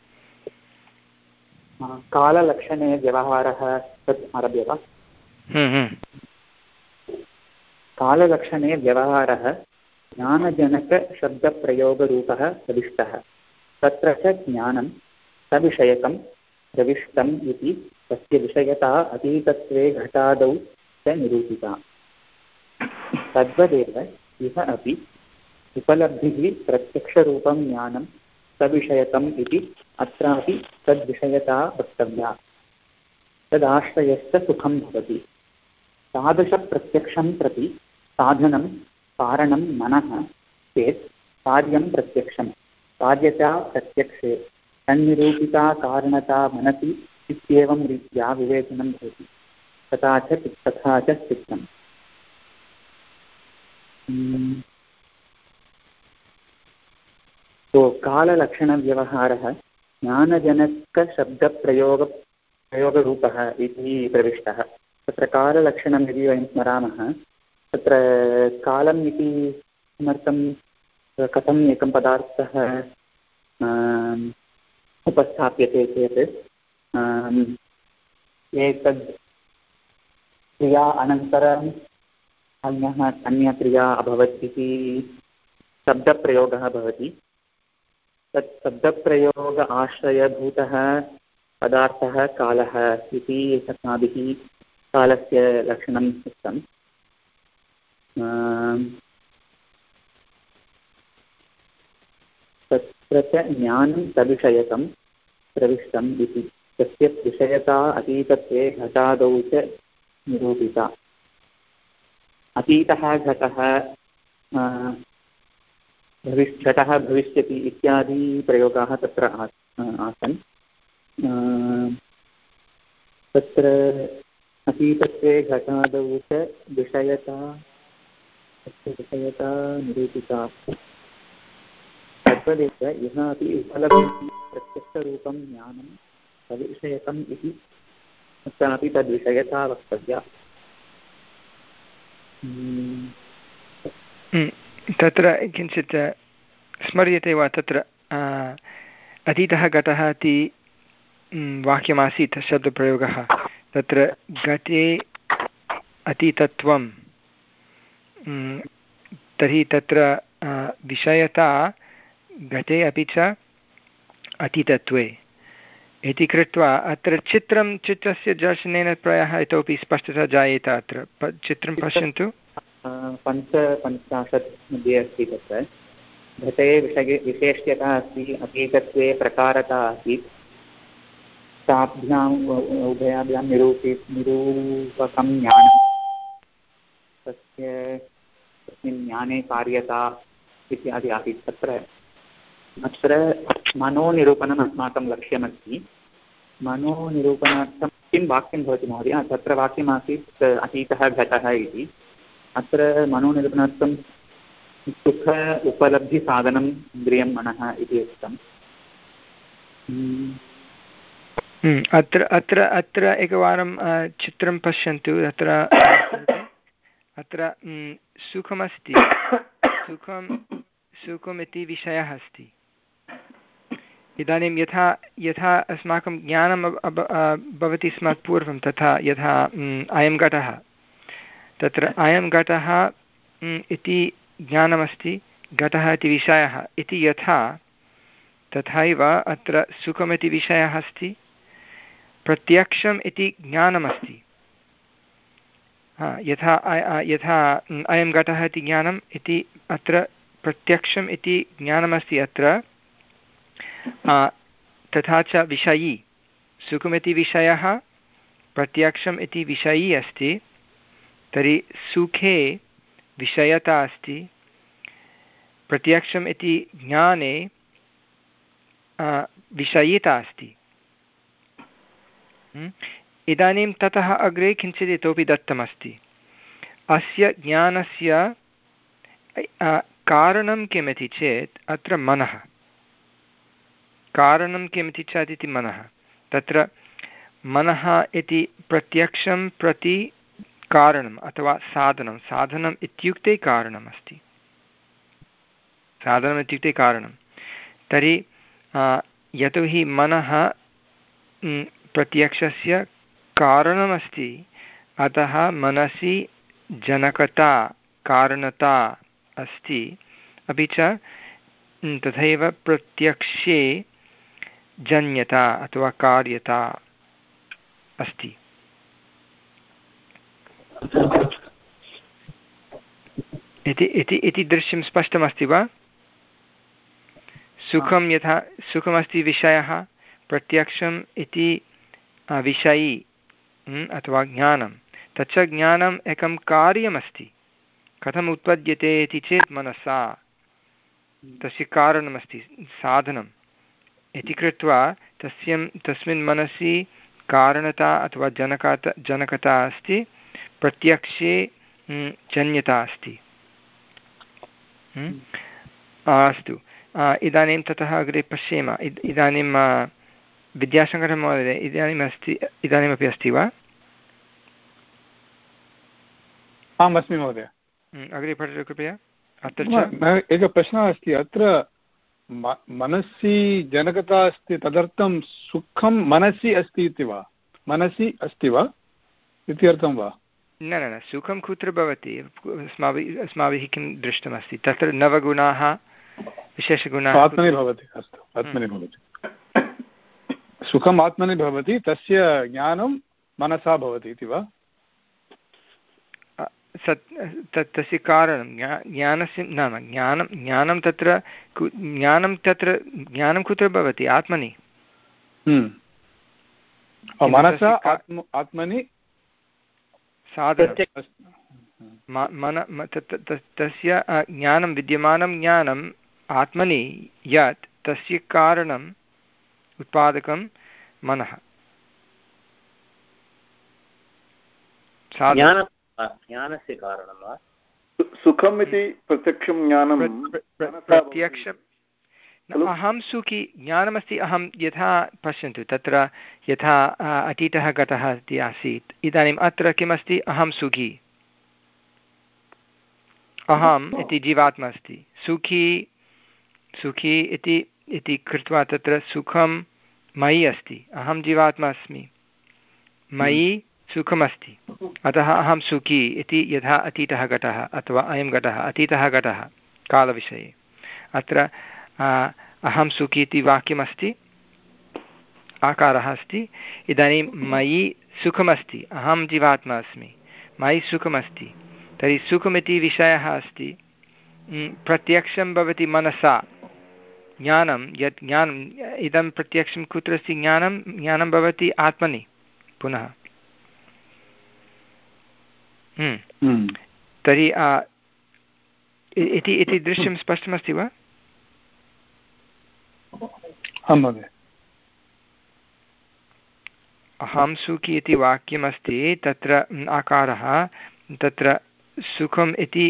काललक्षणे व्यवहारः तत् आरभ्य वा? काललक्षणे व्यवहारः ज्ञानजनकशब्दप्रयोगरूपः प्रविष्टः। तत्र च ज्ञानं सविषयकं प्रविष्टम् इति तस्य विषयता अतीतत्वे घटादौ च निरूपिता। तद्वदेव इह अपि उपलब्धिः प्रत्यक्षरूपं ज्ञानं सविषयकम् इति अत्रापि तद्विषयता वक्तव्या। तदाश्रयश्च सुखं भवति। तादृशप्रत्यक्षं प्रति साधनं कारणं मनः चेत् कार्यं प्रत्यक्षं, कार्यता प्रत्यक्षे, तन्निरूपिता कारणता मनसि इत्येवं रीत्या विवेचनं भवति। तथा च तथा च चित्तम्। तो काललक्षणव्यवहारः ज्ञानजनकशब्दप्रयोग प्रयोगरूपः इति प्रविष्टः। तत्र काललक्षणं यदि वयं स्मरामः, तत्र कालम् इति किमर्थं, कथम् एकं पदार्थः उपस्थाप्यते चेत् एतद् क्रिया अनन्तरम् अन्यः अन्यक्रिया अभवत् इति शब्दप्रयोगः भवति। तत् शब्दप्रयोग आश्रयभूतः पदार्थः कालः इति अस्माभिः कालस्य लक्षणं उक्तं। तत्र च ज्ञानं तद्विषयकं प्रविष्टम् इति तस्य विषयता अतीतत्वे घटादौ च निरूपिता। अतीतः घटः भविष् घटः भविष्यति इत्यादि प्रयोगाः तत्र आसन्। तत्र अतीतत्वे घटादौ च विषयता विषयता निरूपिता। तद्वदेव यः अपि उपलब्धि प्रत्यक्षरूपं ज्ञानं तद्विषयकम् इति तत्रापि तद्विषयता वक्तव्या। तत्र किञ्चित् स्मर्यते वा तत्र अतीतः घटः इति वाक्यमासीत् शब्दप्रयोगः। तत्र घटे अतीतत्वं तर्हि तत्र विषयता घटे अपि च अतीतत्वे इति कृत्वा अत्र चित्रं चित्रस्य दर्शनेन प्रायः इतोपि स्पष्टता जायेत। अत्र चित्रं पश्यन्तु। पञ्च पञ्चाशत् मध्ये अस्ति तत्र घटे विषये विशेष्यता अस्ति अतीतत्वे प्रकारता आसीत् ताभ्याम् उभयाभ्यां निरूपि निरूपकं ज्ञानं तस्य तस्मिन् ज्ञाने कार्यता इत्यादि आसीत्। तत्र अत्र मनोनिरूपणम् अस्माकं लक्ष्यमस्ति। मनोनिरूपणार्थं किं वाक्यं भवति महोदय? तत्र वाक्यमासीत् अतीतः घटः इति। अत्र मनोनिरूपणार्थं सुख उपलब्धिसाधनम् इन्द्रियं मनः इति उक्तम्। अत्र अत्र अत्र एकवारं चित्रं पश्यन्तु। अत्र अत्र सुखमस्ति, सुखं सुखमिति विषयः अस्ति। इदानीं यथा यथा अस्माकं ज्ञानं भवति स्म पूर्वं तथा यथा अयं घटः तत्र अयं घटः इति ज्ञानमस्ति, घटः इति विषयः इति यथा तथैव अत्र सुखमिति विषयः अस्ति, प्रत्यक्षम् इति ज्ञानमस्ति। यथा यथा अयं घटः इति ज्ञानम् इति अत्र प्रत्यक्षम् इति ज्ञानमस्ति अत्र, तथा च विषयी सुखमिति विषयः प्रत्यक्षम् इति विषयी अस्ति। तर्हि सुखे विषयता अस्ति, प्रत्यक्षम् इति ज्ञाने विषयिता अस्ति। इदानीं ततः अग्रे किञ्चित् इतोपि दत्तमस्ति। अस्य ज्ञानस्य कारणं किमिति चेत् अत्र मनः। कारणं किमिति चेत् इति मनः। तत्र मनः इति प्रत्यक्षं प्रति कारणम् अथवा साधनं। साधनम् इत्युक्ते कारणमस्ति। साधनम् इत्युक्ते कारणं। तर्हि यतोहि मनः प्रत्यक्षस्य कारणमस्ति, अतः मनसि जनकता कारणता अस्ति, अपि च तथैव प्रत्यक्षे जन्यता अथवा कार्यता अस्ति। इति इति इति दृश्यं स्पष्टमस्ति वा? सुखं यथा सुखमस्ति विषयः, प्रत्यक्षम् इति विषयी अथवा ज्ञानं, तच्च ज्ञानम् एकं कार्यमस्ति। कथम् उत्पद्यते इति चेत् मनसा, तस्य कारणमस्ति साधनम् इति कृत्वा तस्य तस्मिन् मनसि कारणता अथवा जनकता जनकता अस्ति, प्रत्यक्षे जन्यता अस्ति। अस्तु, इदानीं ततः अग्रे पश्येम। इदानीं विद्याशङ्करमहोदय इदानीम् अस्ति इदानीमपि अस्ति वा? आम् अस्मि महोदय। अग्रे पठतु कृपया। अत्र एकः प्रश्नः अस्ति। अत्र मनसि जनकता अस्ति, तदर्थं सुखं मनसि अस्ति इति वा? मनसि अस्ति वा इति अर्थं वा? न न न, सुखं कुत्र भवति? अस्माभिः अस्माभिः किं दृष्टमस्ति? तत्र नवगुणाः विशेषगुणाः आत्मनि भवति। अस्तु, आत्मनि भवति। सुखम् आत्मनि भवति, तस्य ज्ञानं मनसा भवति इति वा? सत् तत् तस्य कारणं ज्ञा ज्ञानस्य नाम ज्ञानं ज्ञानं तत्र ज्ञानं तत्र ज्ञानं कुत्र भवति आत्मनि मनसा आत्मनि साधनं मन तस्य ज्ञानं विद्यमानं ज्ञानम् आत्मनि यत् तस्य कारणम् उत्पादकं मनः ज्ञानस्य कारणं वा सुखम् इति प्रत्यक्षं ज्ञानं प्रत्यक्षम् अहं सुखी ज्ञानमस्ति अहं यथा पश्यन्तु तत्र यथा अतीतः गतः इति आसीत् इदानीम् अत्र किमस्ति अहं सुखी अहम् इति जीवात्मा अस्ति सुखी सुखी इति इति कृत्वा तत्र सुखं मयि अस्ति अहं जीवात्मा अस्मि मयि सुखमस्ति अतः अहं सुखी इति यथा अतीतः गतः अथवा अयं घटः अतीतः घटः कालविषये अत्र अहं सुखी इति वाक्यमस्ति आकारः अस्ति इदानीं मयि सुखमस्ति अहं जीवात्मा अस्मि मयि सुखमस्ति तर्हि सुखमिति विषयः अस्ति प्रत्यक्षं भवति मनसा ज्ञानं यत् ज्ञानम् इदं प्रत्यक्षं कुत्र अस्ति ज्ञानं ज्ञानं भवति आत्मनि पुनः तर्हि इति इति दृश्यं स्पष्टमस्ति वा अहं सुखी इति वाक्यमस्ति तत्र आकारः तत्र सुखम् इति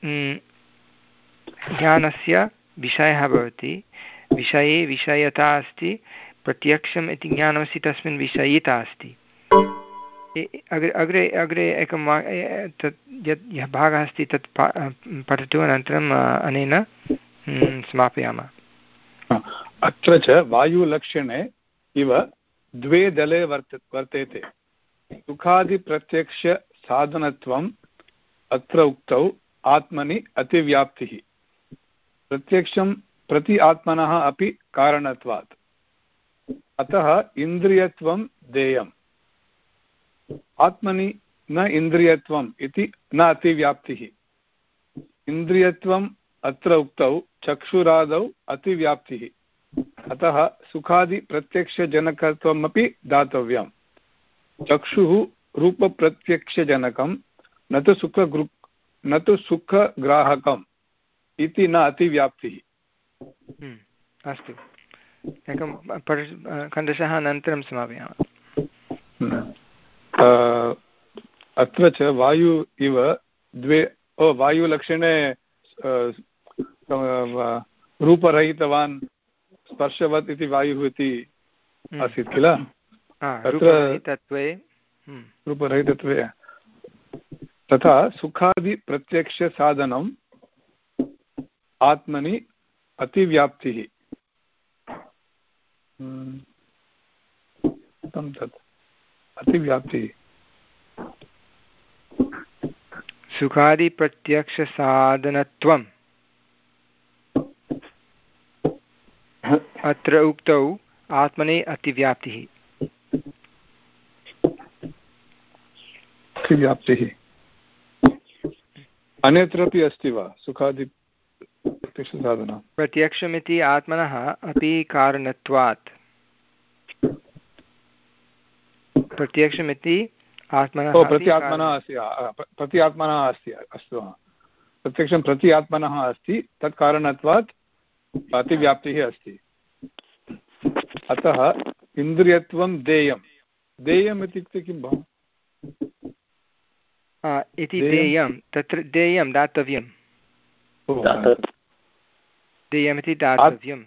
ज्ञानस्य विषयः भवति विषये विषयता अस्ति प्रत्यक्षम् इति ज्ञानमस्ति तस्मिन् विषयिता अस्ति अग्रे अग्रे अग्रे एकं वा तत् यत् यः भागः अस्ति तत् पठतु अनन्तरम् अनेन समापयामः अत्र च वायुलक्षणे इव द्वे दले वर्त वर्तेते सुखादिप्रत्यक्षसाधनत्वम् अत्र उक्तौ आत्मनि अतिव्याप्तिः प्रत्यक्षं प्रति आत्मनः अपि कारणत्वात् अतः इन्द्रियत्वं देयम् आत्मनि न इन्द्रियत्वम् इति न अतिव्याप्तिः इन्द्रियत्वम् अत्र उक्तौ चक्षुरादौ अतिव्याप्तिः अतः सुखादिप्रत्यक्षजनकत्वमपि दातव्यम् चक्षुः रूपप्रत्यक्षजनकं न तु सुखगृ न तु सुखग्राहकम् इति न अतिव्याप्तिः अस्तु एकं खण्डशः अनन्तरं समापयामः अत्र च वायु इव द्वे ओ वायुलक्षणे रूपरहितवान् स्पर्शवत् इति वायुः इति आसीत् किल रूपरहितत्वे रूपरहितत्वे तथा सुखादिप्रत्यक्षसाधनम् आत्मनि अतिव्याप्तिः तत् अतिव्याप्तिः सुखादिप्रत्यक्षसाधनत्वम् अत्र उक्तौ आत्मने अतिव्याप्तिः अतिव्याप्तिः अन्यत्रापि अस्ति वा सुखादि प्रत्यक्षसाधनं प्रत्यक्षमिति आत्मनः अपि कारणत्वात् प्रत्यक्षमिति आत्मनः प्रति आत्मनः अस्ति प्रति आत्मनः अस्ति अस्तु प्रत्यक्षं प्रति आत्मनः अस्ति तत् कारणत्वात् अतिव्याप्तिः अस्ति अतः इन्द्रियत्वं देयं देयम् इत्युक्ते किं भो इति देयं तत्र देयं दातव्यं देयमिति दातव्यम्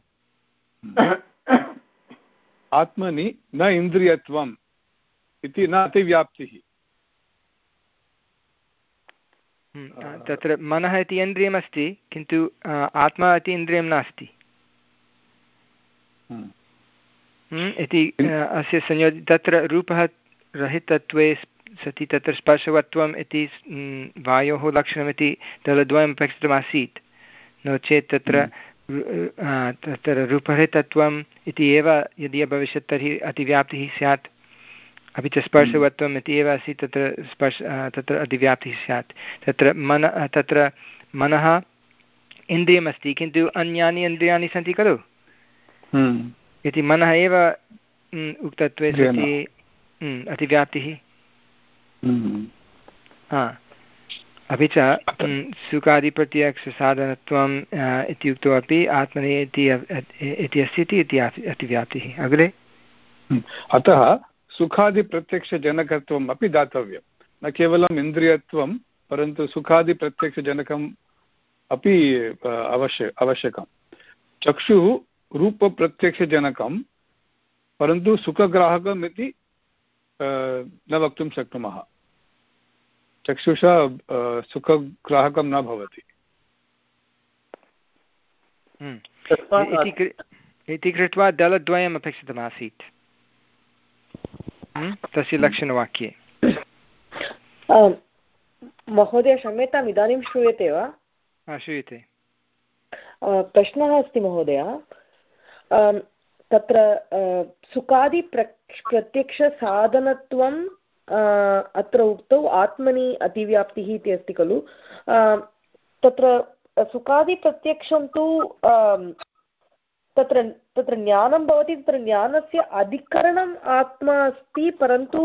आत्मनि न इन्द्रियत्वम् इति न अतिव्याप्तिः तत्र मनः इति इन्द्रियमस्ति किन्तु आत्मा इति इन्द्रियं नास्ति इति अस्य संयोजि तत्र रूपः रहितत्वे सति तत्र स्पर्शवत्वम् इति वायोः लक्षणमिति दलद्वयम् अपेक्षितमासीत् नो चेत् तत्र तत्र रूपरहितत्वम् इति एव यदि अभविष्यत् तर्हि अतिव्याप्तिः स्यात् अपि च स्पर्शवत्वम् इति एव अस्ति तत्र स्पर्श तत्र अतिव्याप्तिः स्यात् तत्र मन तत्र मनः इन्द्रियमस्ति किन्तु अन्यानि इन्द्रियाणि सन्ति खलु इति मनः एव उक्तत्वे सति अतिव्याप्तिः हा अपि च सुखादिप्रत्यक्षसाधनत्वम् इत्युक्तौ अपि आत्मनि इति अस्ति इति अतिव्याप्तिः अग्रे अतः सुखादिप्रत्यक्षजनकत्वम् अपि दातव्यं न केवलम् इन्द्रियत्वं परन्तु सुखादिप्रत्यक्षजनकम् अपि अवश्य आवश्यकं चक्षुः रूपप्रत्यक्षजनकं परन्तु सुखग्राहकम् इति न वक्तुं शक्नुमः चक्षुषा सुखग्राहकं न भवति इति कृत्वा दलद्वयम् अपेक्षितमासीत् तस्य लक्षणवाक्ये महोदय क्षम्यताम् इदानीं श्रूयते वा श्रूयते प्रश्नः अस्ति महोदय तत्र सुखादि प्रत्यक्षसाधनत्वं अत्र उक्तौ आत्मनि अतिव्याप्तिः इति अस्ति खलु तत्र सुखादिप्रत्यक्षं तु तत्र तत्र ज्ञानं भवति तत्र ज्ञानस्य अधिकरणम् आत्मा अस्ति परन्तु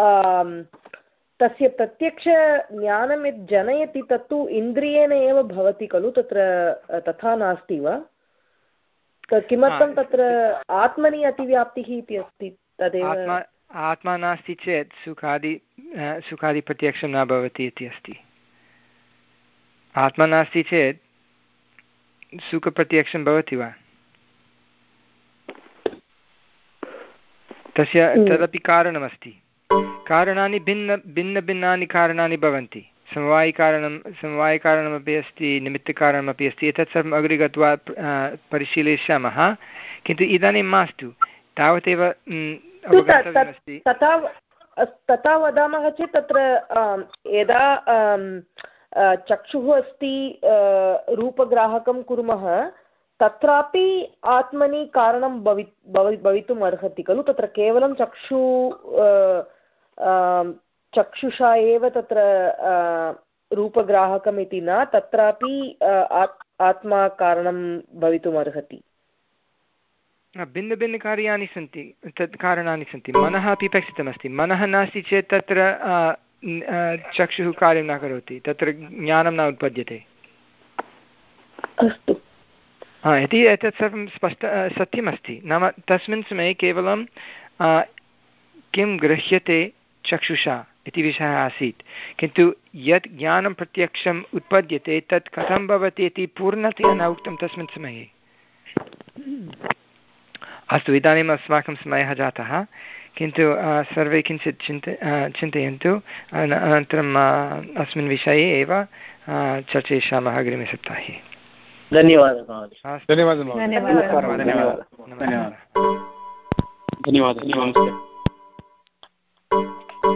तस्य प्रत्यक्षज्ञानं यत् जनयति तत्तु इन्द्रियेण एव भवति खलु तत्र तथा नास्ति वा किमर्थं तत्र आत्मनि अतिव्याप्तिः इति अस्ति तदेव आत्मा नास्ति चेत् सुखादि सुखादिप्रत्यक्षं न भवति इति अस्ति आत्मा नास्ति चेत् सुखप्रत्यक्षं भवति वा तस्य तदपि कारणमस्ति कारणानि भिन्न भिन्नभिन्नानि कारणानि भवन्ति समवायिकारणं समवायिकारणमपि अस्ति निमित्तकारणमपि अस्ति एतत् सर्वम् अग्रे गत्वा परिशीलयिष्यामः किन्तु इदानीं मास्तु तावदेव तथा तथा वदामः चेत् तत्र यदा चक्षुः अस्ति रूपग्राहकं कुर्मः तत्रापि आत्मनि कारणं भवि भवितुम् अर्हति खलु तत्र केवलं चक्षु चक्षुषा एव तत्र रूपग्राहकम् इति न तत्रापि आत्मा कारणं भवितुम् अर्हति भिन्नभिन्नकार्याणि सन्ति तत् कारणानि सन्ति मनः अपि अपेक्षितमस्ति मनः नास्ति चेत् तत्र चक्षुः कार्यं न करोति तत्र ज्ञानं न उत्पद्यते अस्तु हा इति एतत् सर्वं स्पष्ट सत्यमस्ति नाम तस्मिन् समये केवलं किं गृह्यते चक्षुषा इति विषयः आसीत् किन्तु यत् ज्ञानं प्रत्यक्षम् उत्पद्यते तत् कथं भवति इति पूर्णतया न उक्तं तस्मिन् समये अस्तु इदानीम् अस्माकं समयः जातः किन्तु सर्वे किञ्चित् चिन्त चिन्तयन्तु अनन्तरम् अस्मिन् विषये एव चर्चयिष्यामः अग्रिमसप्ताहे धन्यवादः महोदय धन्यवादः धन्यवादः नमस्ते